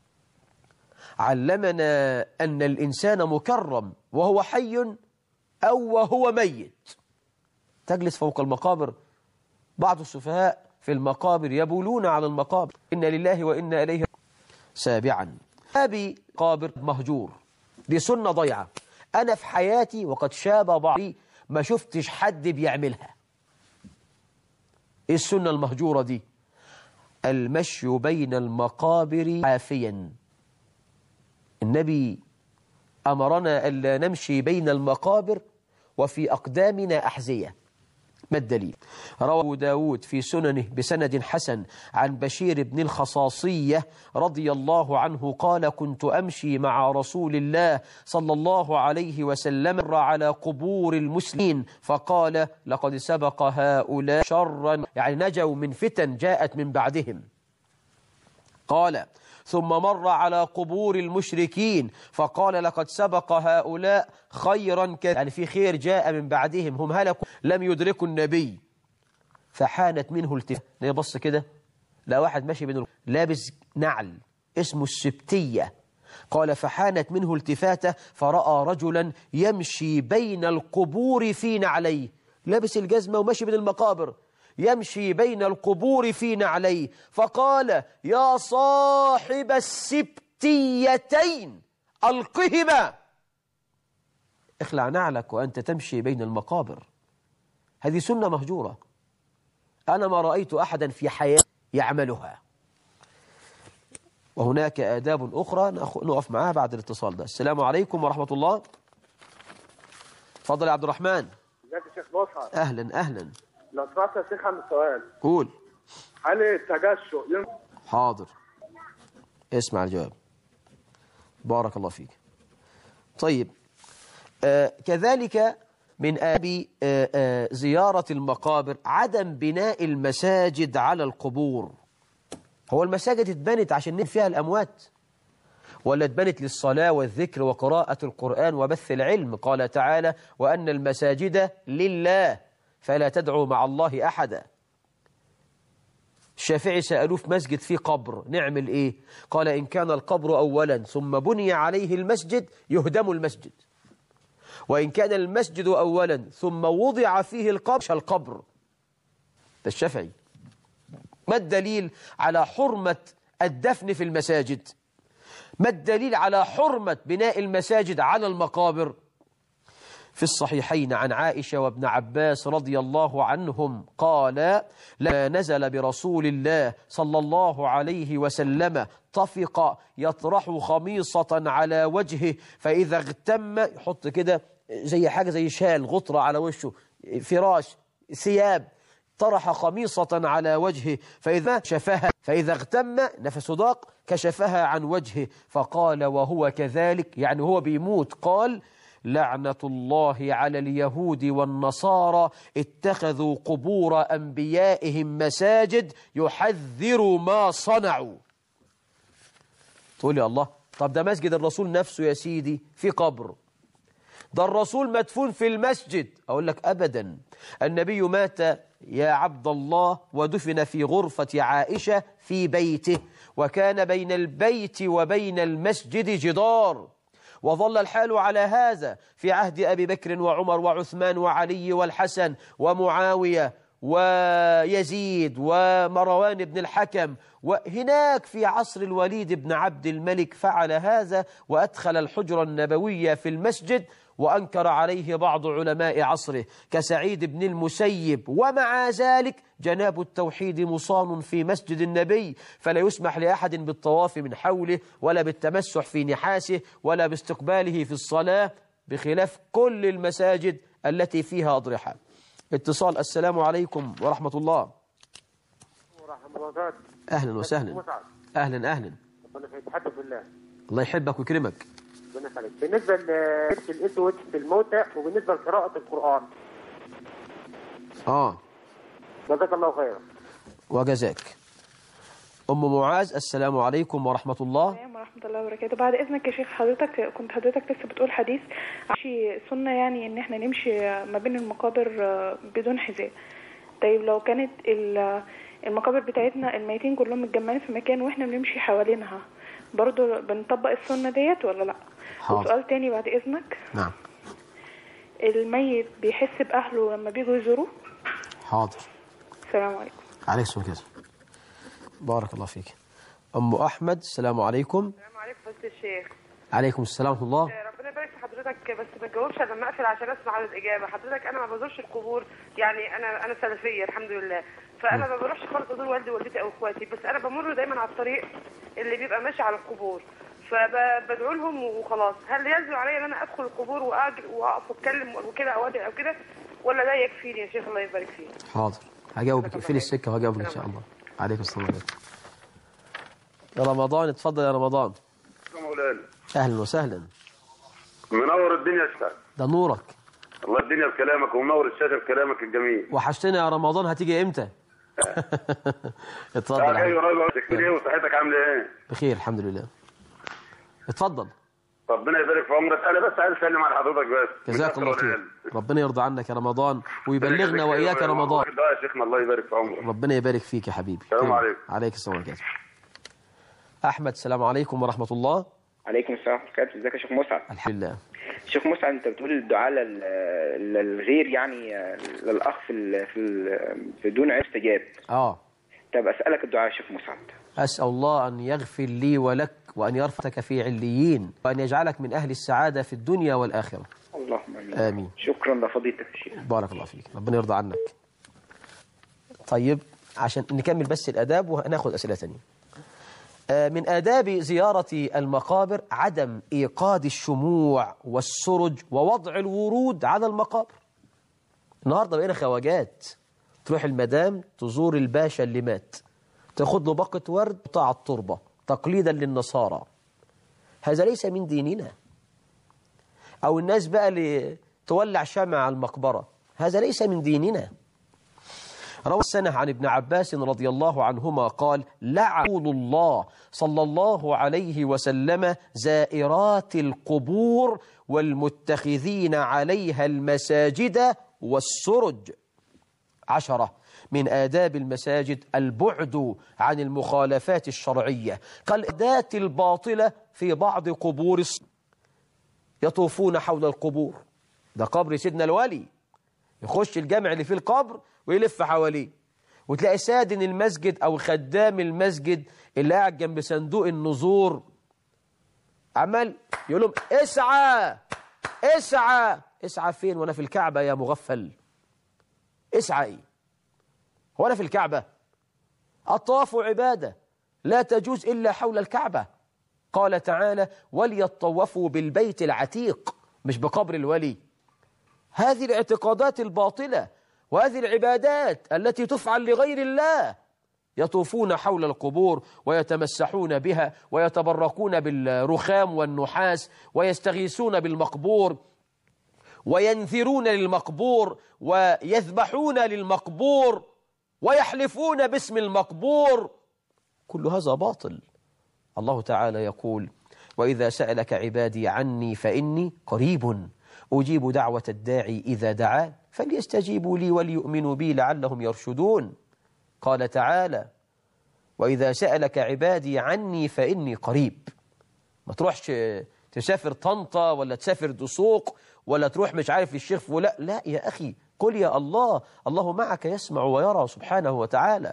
علمنا أن الإنسان مكرم وهو حي أو وهو ميت. تجلس فوق المقابر. بعض السفهاء في المقابر يبولون على المقابر. إنا لله وإنا إليه. سابعا أبي قابر مهجور. دي سنة ضيعة. أنا في حياتي وقد شاب بعضي ما شفتش حد بيعملها. إيه السنة المهجورة دي؟ المشي بين المقابر عافيا. النبي أمرنا ألا نمشي بين المقابر وفي أقدامنا أحذية. ما الدليل؟ روى داود في سننه بسند حسن عن بشير بن الخصاصية رضي الله عنه قال: كنت أمشي مع رسول الله صلى الله عليه وسلم على قبور المسلمين فقال: لقد سبق هؤلاء شرا، يعني نجوا من فتن جاءت من بعدهم. قال: ثم مر على قبور المشركين فقال: لقد سبق هؤلاء خيرا يعني في خير جاء من بعدهم، هم هلكوا لم يدركوا النبي. فحانت منه التفاتة. بص كده، لا واحد ماشي بين لابس نعل اسمه السبتية. قال: فحانت منه التفاتة فرأى رجلا يمشي بين القبور في نعليه. لابس الجزمة وماشي بين المقابر، يمشي بين القبور في نعليه، فقال: يا صاحب السبتيتين ألقهما. اخلع نعلك وأنت تمشي بين المقابر. هذه سنة مهجورة، أنا ما رأيت أحدا في حياتي يعملها. وهناك آداب أخرى نقف معها بعد الاتصال ده. السلام عليكم ورحمة الله. تفضل يا عبد الرحمن. ازيك يا شيخ مصعب؟ أهلا أهلا. لو سمحت يا شيخ عن السؤال. قول. هل التجشؤ حاضر، اسمع الجواب. بارك الله فيك. طيب، كذلك من آداب زيارة المقابر عدم بناء المساجد على القبور. هو المساجد اتبنت عشان نبني فيها الأموات ولا اتبنت للصلاة والذكر وقراءة القرآن وبث العلم؟ قال تعالى وأن المساجد لله فلا تدعوا مع الله أحدا. الشافعي سألوه في مسجد فيه قبر نعمل إيه؟ قال إن كان القبر أولا ثم بني عليه المسجد يهدم المسجد، وإن كان المسجد أولا ثم وضع فيه القبر. ده الشافعي. ما الدليل على حرمة الدفن في المساجد؟ ما الدليل على حرمة بناء المساجد على المقابر؟ في الصحيحين عن عائشة وابن عباس رضي الله عنهم قال لما نزل برسول الله صلى الله عليه وسلم طفق يطرح خميصة على وجهه فإذا اغتم، يحط كده زي حاجة زي شال غطرة على وشه، فراش، ثياب، طرح خميصة على وجهه فإذا شفها فإذا اغتم نفسه ضاق كشفها عن وجهه فقال وهو كذلك، يعني هو بيموت، قال لعنة الله على اليهود والنصارى اتخذوا قبور أنبيائهم مساجد يحذر ما صنعوا. تقول يا الله، طب ده مسجد الرسول نفسه يا سيدي في قبر، ده الرسول مدفون في المسجد. أقول لك أبدا، النبي مات يا عبد الله ودفن في غرفة عائشة في بيته، وكان بين البيت وبين المسجد جدار، وظل الحال على هذا في عهد أبي بكر وعمر وعثمان وعلي والحسن ومعاوية ويزيد ومروان بن الحكم، وهناك في عصر الوليد بن عبد الملك فعل هذا وأدخل الحجرة النبوية في المسجد، وأنكر عليه بعض علماء عصره كسعيد بن المسيب، ومع ذلك جناب التوحيد مصان في مسجد النبي، فلا يسمح لأحد بالطواف من حوله ولا بالتمسح في نحاسه ولا باستقباله في الصلاة، بخلاف كل المساجد التي فيها أضرحة. اتصال. السلام عليكم ورحمة الله. أهلا وسهلا. أهلا أهلا. الله يحبك ويكرمك. بالنسبة للأسود في الموتى وبالنسبة لقراءة القرآن. جزاك الله خيرا. وجزاك. أم معاذ. السلام عليكم ورحمة الله. السلام ورحمة الله وبركاته. بعد إذنك يا شيخ، حضرتك لسه بتقول حديث ماشي سنة، يعني إن إحنا نمشي ما بين المقابر بدون حذاء. طيب لو كانت المقابر بتاعتنا الميتين كلهم متجمعين في مكان وإحنا بنمشي حوالينها، برضو بنطبق السنة ديت ولا لأ؟ وسؤال تاني بعد إذنك. نعم. الميت بيحس بأهله لما بيجوا يزوروه؟ حاضر. السلام عليكم. عليكم السلام. بارك الله فيك. أم أحمد. السلام عليكم. السلام عليكم فضيلة الشيخ. عليكم السلام ورحمة الله. ربنا يبارك في حضرتك، بس ما تجاوبش لما اقفل عشان اسمع على الإجابة. حضرتك أنا ما بزورش القبور، يعني أنا سلفية الحمد لله، فأنا ما بروحش خالص أزور والدي ووالدتي أو إخواتي، بس أنا بمر دايما على الطريق اللي بيبقى ماشي على القبور، فبدعو لهم وخلاص. هل يلزم علي ان انا ادخل القبور واقف واتكلم وكده او ادعي او كده، ولا ده يكفيني يا شيخ؟ الله يبارك فيك. حاضر، هجاوبك. اقفلي السكه وهجاوبك ان شاء الله. عليكم السلام عليكم. يا رمضان، اتفضل يا رمضان. مولانا. اهلا وسهلا. منور الدنيا يا استاذ. ده نورك. الله الدنيا بكلامك ومنور الشاشه بكلامك الجميل. وحشتنا يا رمضان، هتيجي امتى؟ اتفضل. جاي قريب. تكفيني ايه وصحتك عامله ايه؟ بخير الحمد لله. اتفضل. ربنا يبارك في عمرك. انا بس عايز اسلم على حضرتك بس. جزاك الله خير. ربنا يرضى عنك يا رمضان ويبلغنا واياك يا رمضان. يا شيخنا الله يبارك في عمرك. ربنا يبارك فيك يا حبيبي. السلام عليكم. عليك السلام عليكم. احمد. السلام عليكم ورحمه الله. عليكم السلام ورحمه الله. ازيك يا شيخ مسعد؟ الحمد لله. شيخ مسعد، انت بتقول الدعاء للغير، يعني للاخ في دون استجاب. طب اسالك الدعاء يا شيخ مسعد. أسأل الله أن يغفر لي ولك، وأن يرفعك في عليين، وأن يجعلك من أهل السعادة في الدنيا والآخرة. اللهم آمين. آمين. شكرا لفضيلتك يا شيخ. بارك الله فيك. ربنا يرضى عنك. طيب، عشان نكمل بس الآداب وهناخد أسئلة تانية. من آداب زيارة المقابر عدم إيقاد الشموع والسرج ووضع الورود على المقابر. النهاردة بقينا خواجات، تروح المدام تزور الباشا اللي مات، تاخد له باقة ورد وتقع التربة تقليدا للنصارى. هذا ليس من ديننا. أو الناس بقى اللي تولع شمع على المقبرة، هذا ليس من ديننا. روى السنة عن ابن عباس رضي الله عنهما قال: لعن رسول الله صلى الله عليه وسلم زائرات القبور والمتخذين عليها المساجد والسرج. 10 من آداب المساجد البعد عن المخالفات الشرعية كالعادات الباطلة في بعض قبور يطوفون حول القبور. ده قبر سيدنا الولي، يخش الجامع اللي فيه القبر ويلف حواليه، وتلاقي سادن المسجد أو خدام المسجد اللي قاعد جنب صندوق النذور عمال يقول لهم: اسعى اسعى. اسعى فين وانا في الكعبة يا مغفل؟ اسعى ايه؟ هو انا في الكعبة؟ الطواف عبادة لا تجوز إلا حول الكعبة. قال تعالى: وليطوفوا بالبيت العتيق، مش بقبر الولي. هذه الاعتقادات الباطلة وهذه العبادات التي تفعل لغير الله، يطوفون حول القبور ويتمسحون بها ويتبركون بالرخام والنحاس ويستغيثون بالمقبور وينذرون للمقبور ويذبحون للمقبور ويحلفون باسم المقبور. كل هذا باطل. الله تعالى يقول: وإذا سألك عبادي عني فإني قريب أجيب دعوة الداعي إذا دعان فليستجيبوا لي وليؤمنوا بي لعلهم يرشدون. قال تعالى: وإذا سألك عبادي عني فإني قريب. ما تروحش تسافر طنطا ولا تسافر دسوق ولا تروح مش عارف الشيخ فلان، لا يا أخي، قل يا الله، الله معك يسمع ويرى سبحانه وتعالى.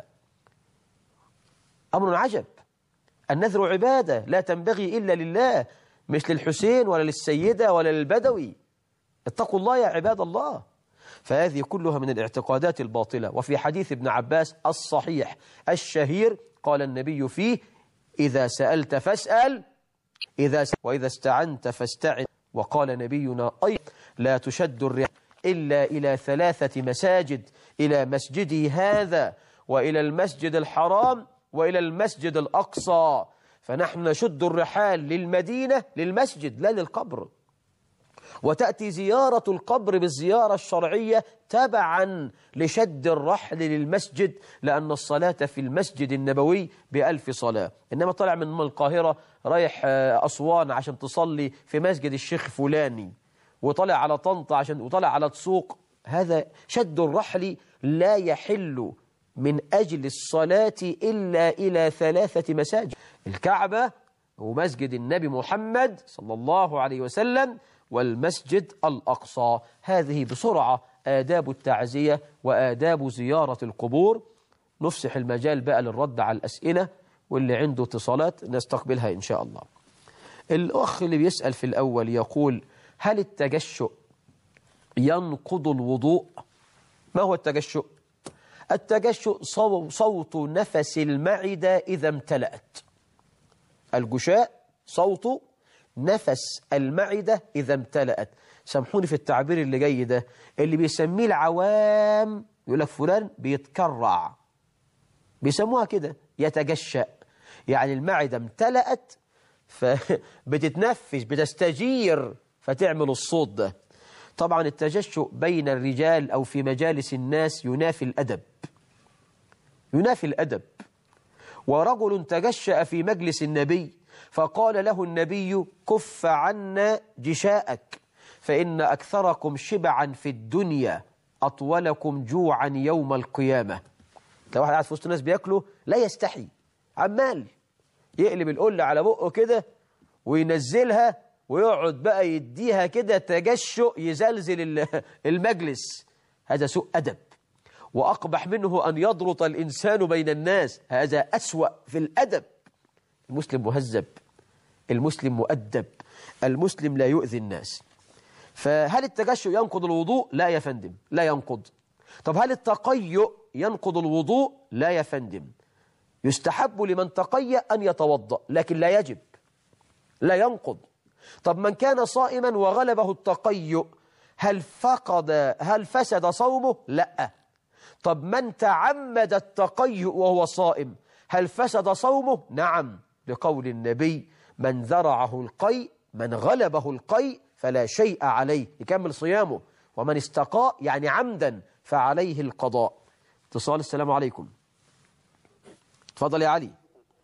أمر عجب. النذر عبادة لا تنبغي إلا لله، مش للحسين ولا للسيدة ولا للبدوي. اتقوا الله يا عباد الله. فهذه كلها من الاعتقادات الباطلة. وفي حديث ابن عباس الصحيح الشهير قال النبي فيه: إذا سألت فاسأل وإذا استعنت فاستعن. وقال نبينا أيضا: لا تشد الرحال إلا إلى 3 مساجد، إلى مسجدي هذا وإلى المسجد الحرام وإلى المسجد الأقصى. فنحن نشد الرحال للمدينة للمسجد لا للقبر. وتأتي زيارة القبر بالزيارة الشرعية تبعا لشد الرحل للمسجد، لأن الصلاة في المسجد النبوي ب1000 صلاة. إنما طلع من القاهرة رايح أسوان عشان تصلي في مسجد الشيخ فلاني، وطلع على طنطا وطلع على دسوق. هذا شد الرحل لا يحل من أجل الصلاة إلا إلى 3 مساجد: الكعبة ومسجد النبي محمد صلى الله عليه وسلم والمسجد الأقصى. هذه بسرعة آداب التعزية وآداب زيارة القبور. نفسح المجال بقى للرد على الأسئلة، واللي عنده اتصالات نستقبلها إن شاء الله. الأخ اللي بيسأل في الأول يقول: هل التجشؤ ينقض الوضوء؟ ما هو التجشؤ؟ التجشؤ صوت نفس المعدة إذا امتلأت. الجشاء صوت نفس المعدة إذا امتلأت. سامحوني في التعبير اللي جاي ده، اللي بيسميه العوام يقول لك فلان بيتكرع، بيسموها كده يتجشأ، يعني المعدة امتلأت فبتتنفس بتستجير فتعمل الصوت ده. طبعا التجشؤ بين الرجال أو في مجالس الناس ينافي الأدب، ينافي الأدب. ورجل تجشأ في مجلس النبي فقال له النبي: كف عنا جشاءك فإن أكثركم شبعا في الدنيا أطولكم جوعا يوم القيامة. لو واحد قاعد في وسط الناس بياكلوا لا يستحي، عمال يقلب القلة على بقه كده وينزلها ويقعد بقى يديها كده تجشؤ يزلزل المجلس. هذا سوء أدب. وأقبح منه أن يضرط الإنسان بين الناس، هذا أسوأ في الأدب. المسلم مهذب، المسلم مؤدب، المسلم لا يؤذي الناس. فهل التجشؤ ينقض الوضوء؟ لا يا فندم، لا ينقض. طب هل التقيؤ ينقض الوضوء؟ لا يا فندم. يستحب لمن تقيأ أن يتوضأ، لكن لا يجب، لا ينقض. طب من كان صائما وغلبه التقيؤ هل فسد صومه؟ لا. طب من تعمد التقيؤ وهو صائم هل فسد صومه؟ نعم، لقول النبي: من ذرعه القيء، من غلبه القيء فلا شيء عليه، يكمل صيامه. ومن استقاء يعني عمدا فعليه القضاء. اتصال. السلام عليكم. اتفضل يا علي.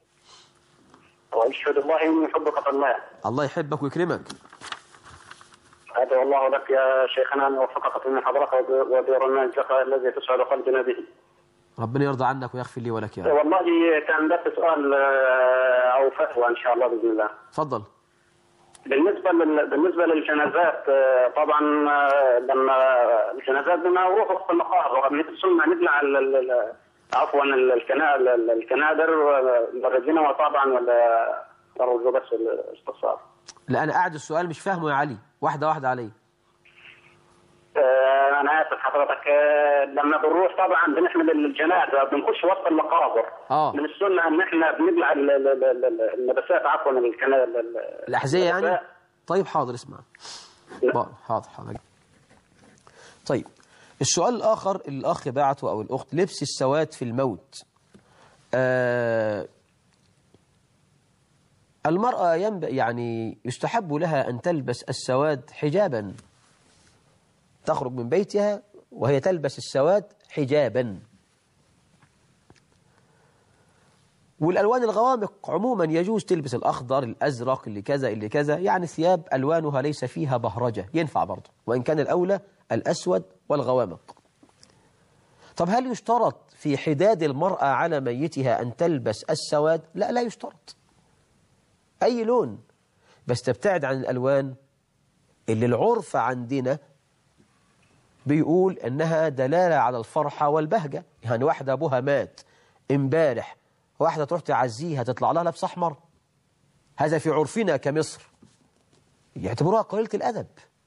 وأشهد الله إني أحبك في الله. الله يحبك ويكرمك. أدعو الله لك يا شيخنا أن يوفقك في حضرتك وبرنامجك الذي تسعد قلبنا به. ربنا يرضى عنك ويغفر لي ولك يا رب. والله كان بس سؤال أو فتوى إن شاء الله بإذن الله. تفضل. بالنسبة للجنازات، طبعا لما الجنازات بدنا نروح وسط المقابر من السنة نبلع عفوا الكنادر نرجينا طبعا ولا نرجو بس الاستفسار. لا أنا قاعد السؤال مش فاهمه يا علي، واحدة واحدة علي. أنا آسف حضرتك، لما بنروح طبعا بنحمل الجنازة بنخش وسط المقابر. من السنة إن إحنا بنبلع اللبسات عفوا الأحذية يعني؟ طيب حاضر اسمع. حاضر. طيب السؤال الآخر اللي الأخ باعته أو الأخت، لبس السواد في الموت. المرأة يعني يستحب لها أن تلبس السواد حجابا، تخرج من بيتها وهي تلبس السواد حجابا. والألوان الغوامق عموما يجوز تلبس الأخضر الأزرق اللي كذا اللي كذا، يعني ثياب ألوانها ليس فيها بهرجة ينفع برضه، وإن كان الأولى الأسود والغوامق. طب هل يشترط في حداد المرأة على ميتها أن تلبس السواد؟ لا، لا يشترط أي لون، بس تبتعد عن الألوان اللي العرف عندنا بيقول أنها دلالة على الفرحة والبهجة. يعني واحدة أبوها مات امبارح، واحدة تروح تعزيها تطلع لها لبس أحمر، هذا في عرفنا كمصر يعتبروها قليلة الأدب،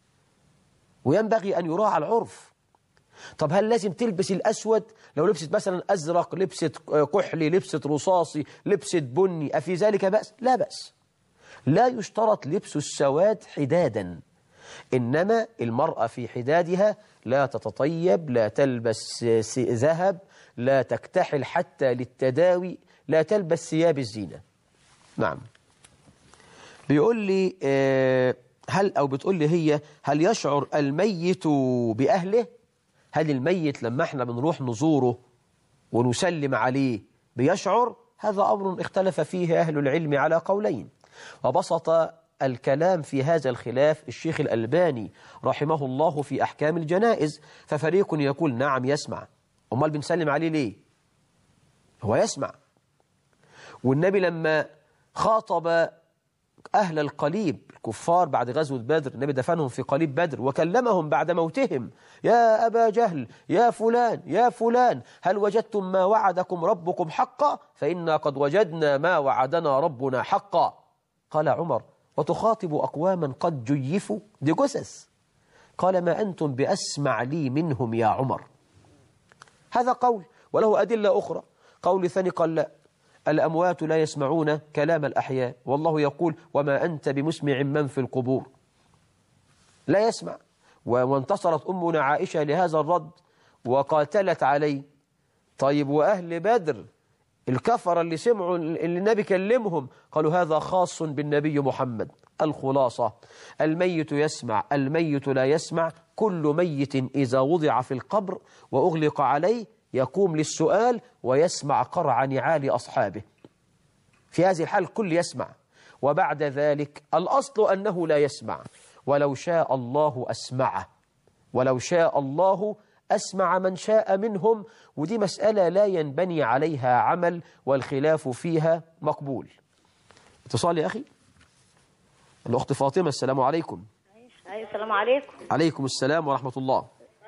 وينبغي أن يراعى العرف. طب هل لازم تلبس الأسود؟ لو لبست مثلا أزرق، لبست كحلي، لبست رصاصي، لبست بني، أفي ذلك بأس؟ لا بأس. لا يشترط لبس السواد حدادا، إنما المرأة في حدادها لا تتطيب، لا تلبس ذهب، لا تكتحل حتى للتداوي، لا تلبس ثياب الزينة. نعم. بيقول لي بتقول لي هي هل يشعر الميت بأهله؟ هل الميت لما احنا بنروح نزوره ونسلم عليه بيشعر؟ هذا أمر اختلف فيه أهل العلم على قولين، وبسط الكلام في هذا الخلاف الشيخ الألباني رحمه الله في أحكام الجنائز. ففريق يقول نعم يسمع، أمال بنسلم عليه ليه؟ هو يسمع. والنبي لما خاطب أهل القليب الكفار بعد غزوة بدر، النبي دفنهم في قليب بدر وكلمهم بعد موتهم: يا أبا جهل، يا فلان، يا فلان، هل وجدتم ما وعدكم ربكم حقا؟ فإنا قد وجدنا ما وعدنا ربنا حقا. قال عمر: وتخاطب أقواما قد جيفوا؟ دي جثث. قال: ما أنتم بأسمع لي منهم يا عمر. هذا قول، وله أدلة أخرى. قول ثاني قال: لا، الأموات لا يسمعون كلام الأحياء، والله يقول: وما أنت بمسمع من في القبور. لا يسمع. وانتصرت أمنا عائشة لهذا الرد وقاتلت عليه. طيب وأهل بدر الكفر اللي سمعوا اللي النبي كلمهم قالوا هذا خاص بالنبي محمد. الخلاصة: الميت يسمع، الميت لا يسمع. كل ميت إذا وضع في القبر وأغلق عليه يقوم للسؤال ويسمع قرع نعال أصحابه. في هذه الحال كل يسمع، وبعد ذلك الأصل أنه لا يسمع. ولو شاء الله أسمعه، ولو شاء الله أسمع من شاء منهم. ودي مسألة لا ينبني عليها عمل، والخلاف فيها مقبول. اتصال يا أخي. الأخت فاطمة، السلام عليكم. أيوة السلام عليكم. عليكم السلام ورحمة الله.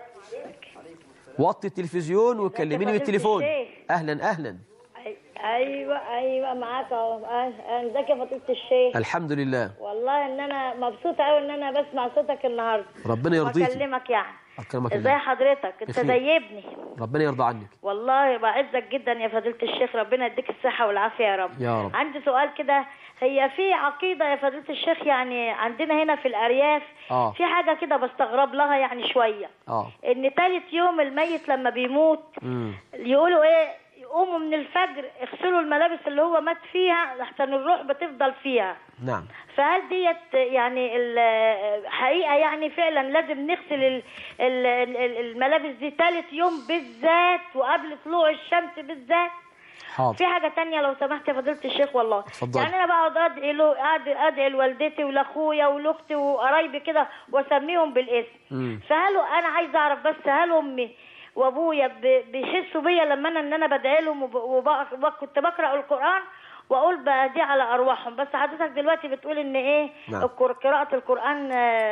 وطي التلفزيون وكلميني بالتليفون. أهلا أهلا. ايوه معاك اهو. ازيك يا فضيلة الشيخ؟ الحمد لله. والله ان انا مبسوطه قوي ان انا بسمع صوتك النهارده. ربنا يرضيك. بكلمك يعني. اكرمك ازي حضرتك؟ انت زي ابني. ربنا يرضى عنك. والله بعزك جدا يا فضيلة الشيخ، ربنا يديك الصحه والعافيه يا رب. يا رب. عندي سؤال كده، هي في عقيده يا فضيلة الشيخ يعني عندنا هنا في الارياف في حاجه كده بستغرب لها يعني شويه. ان ثالث يوم الميت لما بيموت يقولوا قوموا من الفجر اغسلوا الملابس اللي هو مات فيها لحسن الروح بتفضل فيها. نعم. فهل ديت يعني الحقيقة يعني فعلا لازم نغسل الملابس دي ثالث يوم بالذات وقبل طلوع الشمس بالذات؟ حاضر. في حاجة تانية لو سمحت يا فضيلة الشيخ والله. اتفضل. يعني أنا بقعد أدعي لوالدتي ولأخويا ولأختي وقرايبي كده وأسميهم بالاسم. فهل أنا عايزة أعرف بس هل أمي وأبويا بيحسوا بيا لما أنا بدعي لهم وكنت بقرأ القرآن واقول بقى دي على ارواحهم؟ بس حضرتك دلوقتي بتقول ان ايه؟ نعم. قراءة القرآن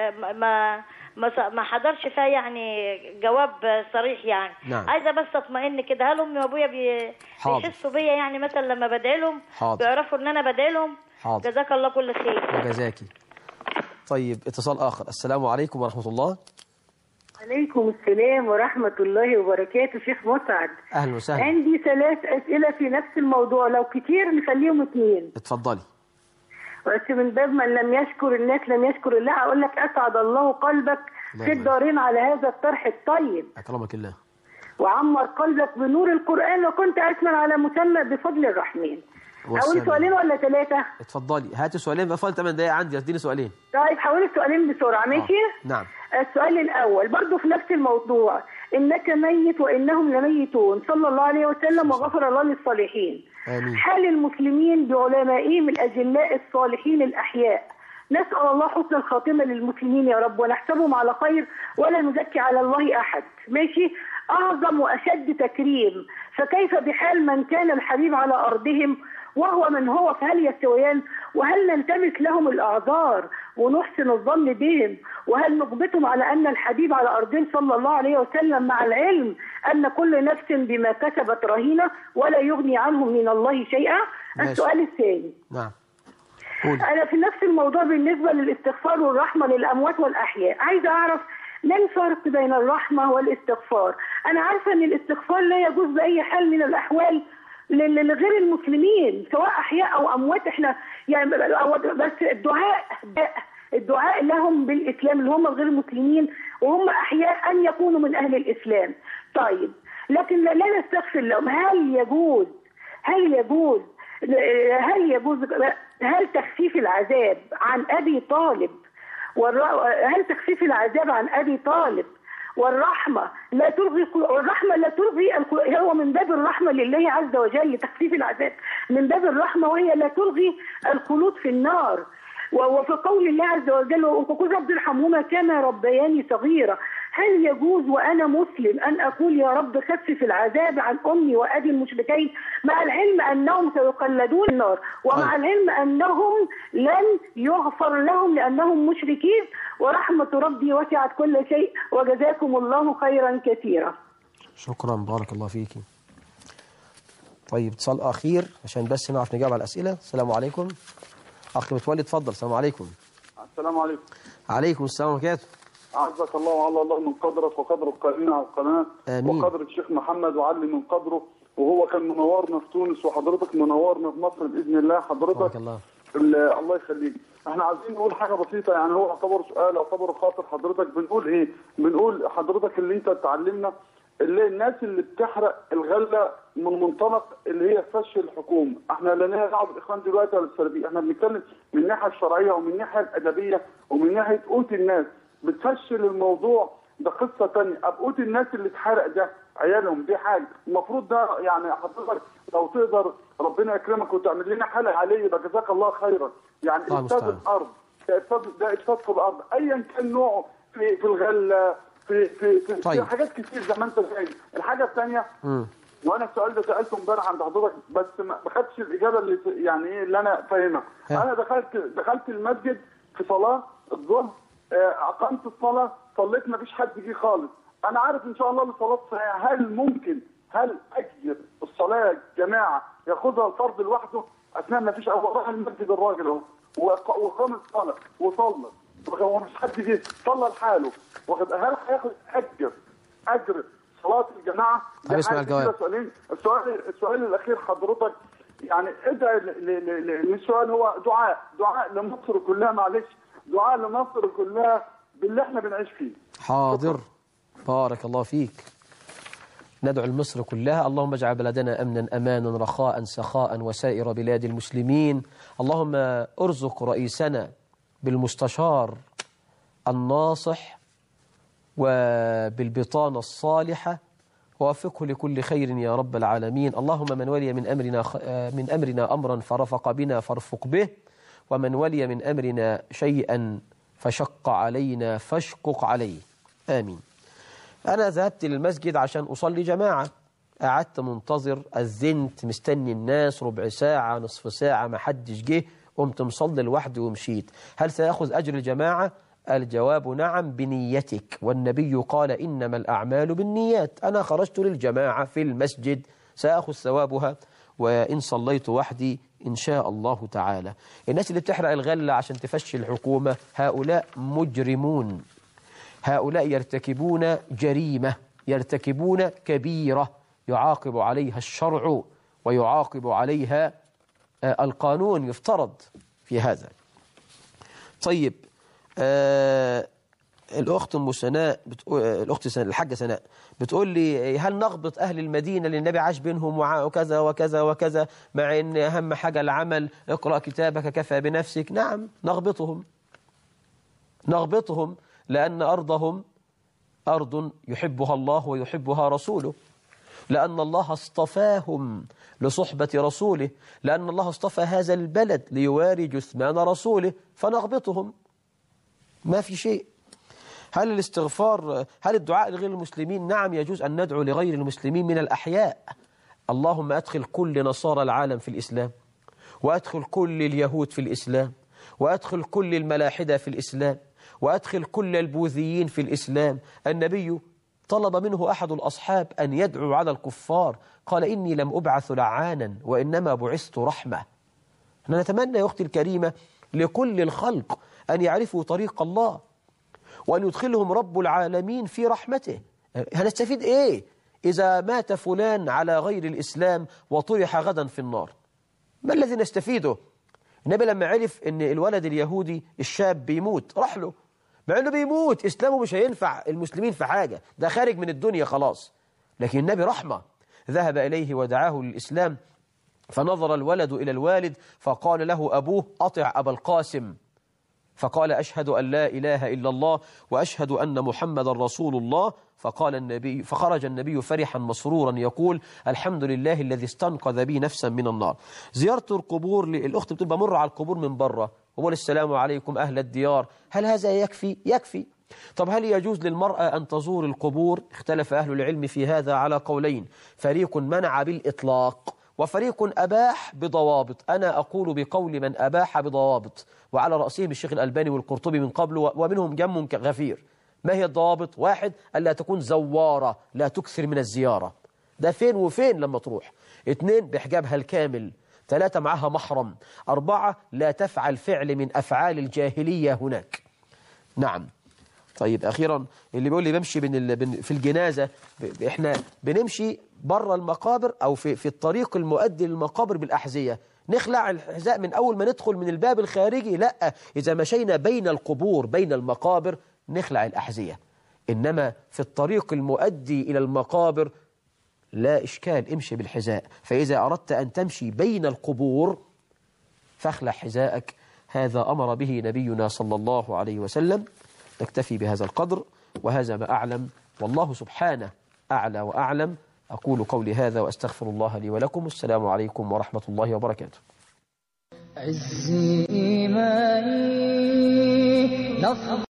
ما حضرش فيها يعني جواب صريح يعني. نعم. عايزه بس اطمئن كده، هل امي وابويا بيحسوا بيا يعني مثلا لما بدعي لهم؟ بيعرفوا ان انا بدعي لهم؟ حاضر. جزاك الله كل خير. وجزاكي. طيب اتصال اخر. السلام عليكم ورحمة الله. عليكم السلام ورحمة الله وبركاته. شيخ مسعد، أهلا وسهلا. عندي 3 أسئلة في نفس الموضوع، لو كتير نخليهم 2. اتفضلي. بس من باب من لم يشكر الناس لم يشكر الله، أقول لك أسعد الله قلبك في الدارين على هذا الطرح الطيب. أكرمك الله. وعمر قلبك بنور القرآن، وكنت أسمع على مسمى بفضل الرحمن. أقول سؤالين ولا 3؟ اتفضلي، هاتي سؤالين بقى، فضل 8 دقايق عندي، اديني سؤالين. طيب حاولي سؤالين بسرعة. ماشي؟ نعم. السؤال الأول برضو في نفس الموضوع، إنك ميت وإنهم لميتون، صلى الله عليه وسلم وغفر الله للصالحين. آمين. حال المسلمين بعلمائهم الأجلاء الصالحين الأحياء، نسأل الله حسن الخاتمة للمسلمين يا رب، ونحسبهم على خير ولا نزكي على الله أحد. ماشي؟ أعظم وأشد تكريم، فكيف بحال من كان الحبيب على أرضهم وهو من هو، فهل يستويان؟ وهل نلتمس لهم الأعذار ونحسن الظن بهم؟ وهل نثبتهم على أن الحبيب على أرضهم صلى الله عليه وسلم، مع العلم أن كل نفس بما كسبت رهينة ولا يغني عنهم من الله شيئا؟ ماشي. السؤال الثاني. نعم. أنا في نفس الموضوع بالنسبة للاستغفار والرحمة للأموات والأحياء، عايزة أعرف ما الفرق بين الرحمة والاستغفار؟ أنا عارفة أن الاستغفار لا يجوز بأي حال من الأحوال لغير المسلمين سواء أحياء أو أموات. إحنا يعني بس الدعاء لهم بالإسلام اللي هم غير المسلمين وهم أحياء أن يكونوا من أهل الإسلام. طيب لكن لا نستغفر لهم. هل تخفيف العذاب عن أبي طالب والرحمة لا تلغي هو من باب الرحمة لله عز وجل تخفيف العذاب من باب الرحمة، وهي لا تلغي الخلود في النار. وفي قول الله عز وجل وقل رب ارحمهما كما ربياني صغيرة، هل يجوز وأنا مسلم أن أقول يا رب خفف العذاب عن أمي وأبي المشركين، مع العلم أنهم سيقلدون النار، ومع العلم أنهم لن يغفر لهم لأنهم مشركين، ورحمة ربي وسعت كل شيء، وجزاكم الله خيرا كثيرا. شكرا، بارك الله فيكي. طيب اتصال أخير عشان بس نعرف نجاوب على الأسئلة. السلام عليكم. أخي متولي اتفضل. السلام عليكم. السلام عليكم. عليكم السلام ورحمة الله. أعزك الله وعلى الله من قدرك وقدر القائمين على القناة. آمين. وقدر الشيخ محمد وعلي من قدره، وهو كان منورنا في تونس وحضرتك منورنا في مصر بإذن الله. حضرتك الله يخليك. احنا عايزين نقول حاجة بسيطة، يعني هو يعتبر سؤال يعتبر خاطر حضرتك. بنقول ايه؟ بنقول حضرتك اللي انت تعلمنا اللي الناس اللي بتحرق الغله من منطلق اللي هي فش الحكومه، احنا لا لنا دعوه بالاخوان دلوقتي ولا السلبيه، احنا بنتكلم من الناحيه الشرعيه ومن الناحيه الادبيه ومن ناحيه قوت الناس. بتفشل الموضوع ده قصه ثانيه، قوت الناس اللي اتحرق ده عيالهم دي حاجه المفروض ده يعني حضرتك لو تقدر ربنا يكرمك وتعمل لنا حلقه عليه يبقى جزاك الله خيرا. يعني افساد الارض ده افساد في الارض ايا كان نوعه، في الغله في حاجات كتير زي ما انت شايف. الحاجه الثانيه وانا السؤال ده سالته امبارح عند حضرتك بس ما خدتش الاجابه اللي يعني ايه اللي انا فاهمها. انا دخلت المسجد في صلاه الظهر، اقمت الصلاه، صليت ما فيش حد جه خالص. انا عارف ان شاء الله الصلاه صحيحه. هل اجر الصلاه جماعه ياخذها الفرد لوحده اثناء ما فيش راح المسجد الراجل اهو وقام الصلاه وصلى ومش حد جه صلى لحاله، هل هياخد اجر صلاه الجماعه؟ هنسمع الجواب. السؤال الاخير حضرتك يعني ادعي السؤال هو دعاء لمصر كلها، معلش دعاء لمصر كلها باللي احنا بنعيش فيه. حاضر، بارك الله فيك. ندعو لمصر كلها. اللهم اجعل بلدنا أمنا أمانا رخاء سخاء وسائر بلاد المسلمين. اللهم ارزق رئيسنا بالمستشار الناصح وبالبطانة الصالحة، ووفقه لكل خير يا رب العالمين. اللهم من ولي من أمرنا أمرا فرفق بنا فارفق به، ومن ولي من أمرنا شيئا فشق علينا فاشقق عليه، آمين. أنا ذهبت للمسجد عشان أصلي جماعة، قعدت منتظر، أذنت مستني الناس ربع ساعة نصف ساعة ما حدش جه، قمت مصلي لوحدي ومشيت. هل سأخذ أجر الجماعة؟ الجواب نعم بنيتك، والنبي قال إنما الأعمال بالنيات. أنا خرجت للجماعة في المسجد سأخذ ثوابها، وإن صليت وحدي إن شاء الله تعالى. الناس اللي بتحرق الغلة عشان تفشي الحكومة هؤلاء مجرمون، هؤلاء يرتكبون جريمة، يرتكبون كبيرة يعاقب عليها الشرع ويعاقب عليها القانون، يفترض في هذا. طيب الأخت أم سناء الأخت سناء الحاجة سناء بتقول لي هل نغبط أهل المدينة اللي النبي عاش بينهم وكذا وكذا وكذا، مع أن أهم حاجة العمل، اقرأ كتابك كفى بنفسك؟ نعم نغبطهم لأن أرضهم أرض يحبها الله ويحبها رسوله، لأن الله اصطفاهم لصحبة رسوله، لأن الله اصطفى هذا البلد ليواري جثمان رسوله، فنغبطهم ما في شيء. هل الاستغفار، هل الدعاء لغير المسلمين؟ نعم يجوز أن ندعو لغير المسلمين من الأحياء. اللهم أدخل كل نصارى العالم في الإسلام، وأدخل كل اليهود في الإسلام، وأدخل كل الملاحدة في الإسلام، وأدخل كل البوذيين في الإسلام. النبي طلب منه أحد الأصحاب أن يدعو على الكفار، قال إني لم أبعث لعانا وإنما بعثت رحمة. نتمنى يا أختي الكريمة لكل الخلق أن يعرفوا طريق الله، وأن يدخلهم رب العالمين في رحمته. هنستفيد إيه إذا مات فلان على غير الإسلام وطرح غدا في النار؟ ما الذي نستفيده؟ النبي لما عرف أن الولد اليهودي الشاب بيموت راح له، مع أنه بيموت، إسلامه مش هينفع المسلمين في حاجة، ده خارج من الدنيا خلاص، لكن النبي رحمة ذهب إليه ودعاه للإسلام. فنظر الولد إلى الوالد فقال له أبوه أطع أبا القاسم، فقال أشهد أن لا إله إلا الله وأشهد أن محمد رسول الله. فخرج النبي فرحا مسرورا يقول الحمد لله الذي استنقذ بي نفسا من النار. زيارة القبور، الأخت بتبقى مر على القبور من بره وقول السلام عليكم أهل الديار، هل هذا يكفي؟ يكفي. طب هل يجوز للمرأة أن تزور القبور؟ اختلف أهل العلم في هذا على قولين، فريق منع بالإطلاق وفريق أباح بضوابط. أنا أقول بقول من أباح بضوابط، وعلى رأسهم الشيخ الألباني والقرطبي من قبل، ومنهم جم غفير. ما هي الضوابط؟ 1 ألا تكون زوارة، لا تكثر من الزيارة، ده فين وفين لما تروح. 2 بحجابها الكامل. 3 معها محرم. 4 لا تفعل فعل من أفعال الجاهلية هناك. نعم. طيب أخيرا اللي بيقول لي بمشي في الجنازة، إحنا بنمشي بره المقابر أو في الطريق المؤدي للمقابر بالأحذية، نخلع الحذاء من أول ما ندخل من الباب الخارجي؟ لا، إذا مشينا بين القبور بين المقابر نخلع الأحذية، إنما في الطريق المؤدي إلى المقابر لا إشكال، امشي بالحذاء. فإذا أردت أن تمشي بين القبور فاخلع حذاءك، هذا أمر به نبينا صلى الله عليه وسلم. نكتفي بهذا القدر، وهذا ما أعلم، والله سبحانه أعلى وأعلم. أقول قولي هذا وأستغفر الله لي ولكم. السلام عليكم ورحمة الله وبركاته. عزي إيماني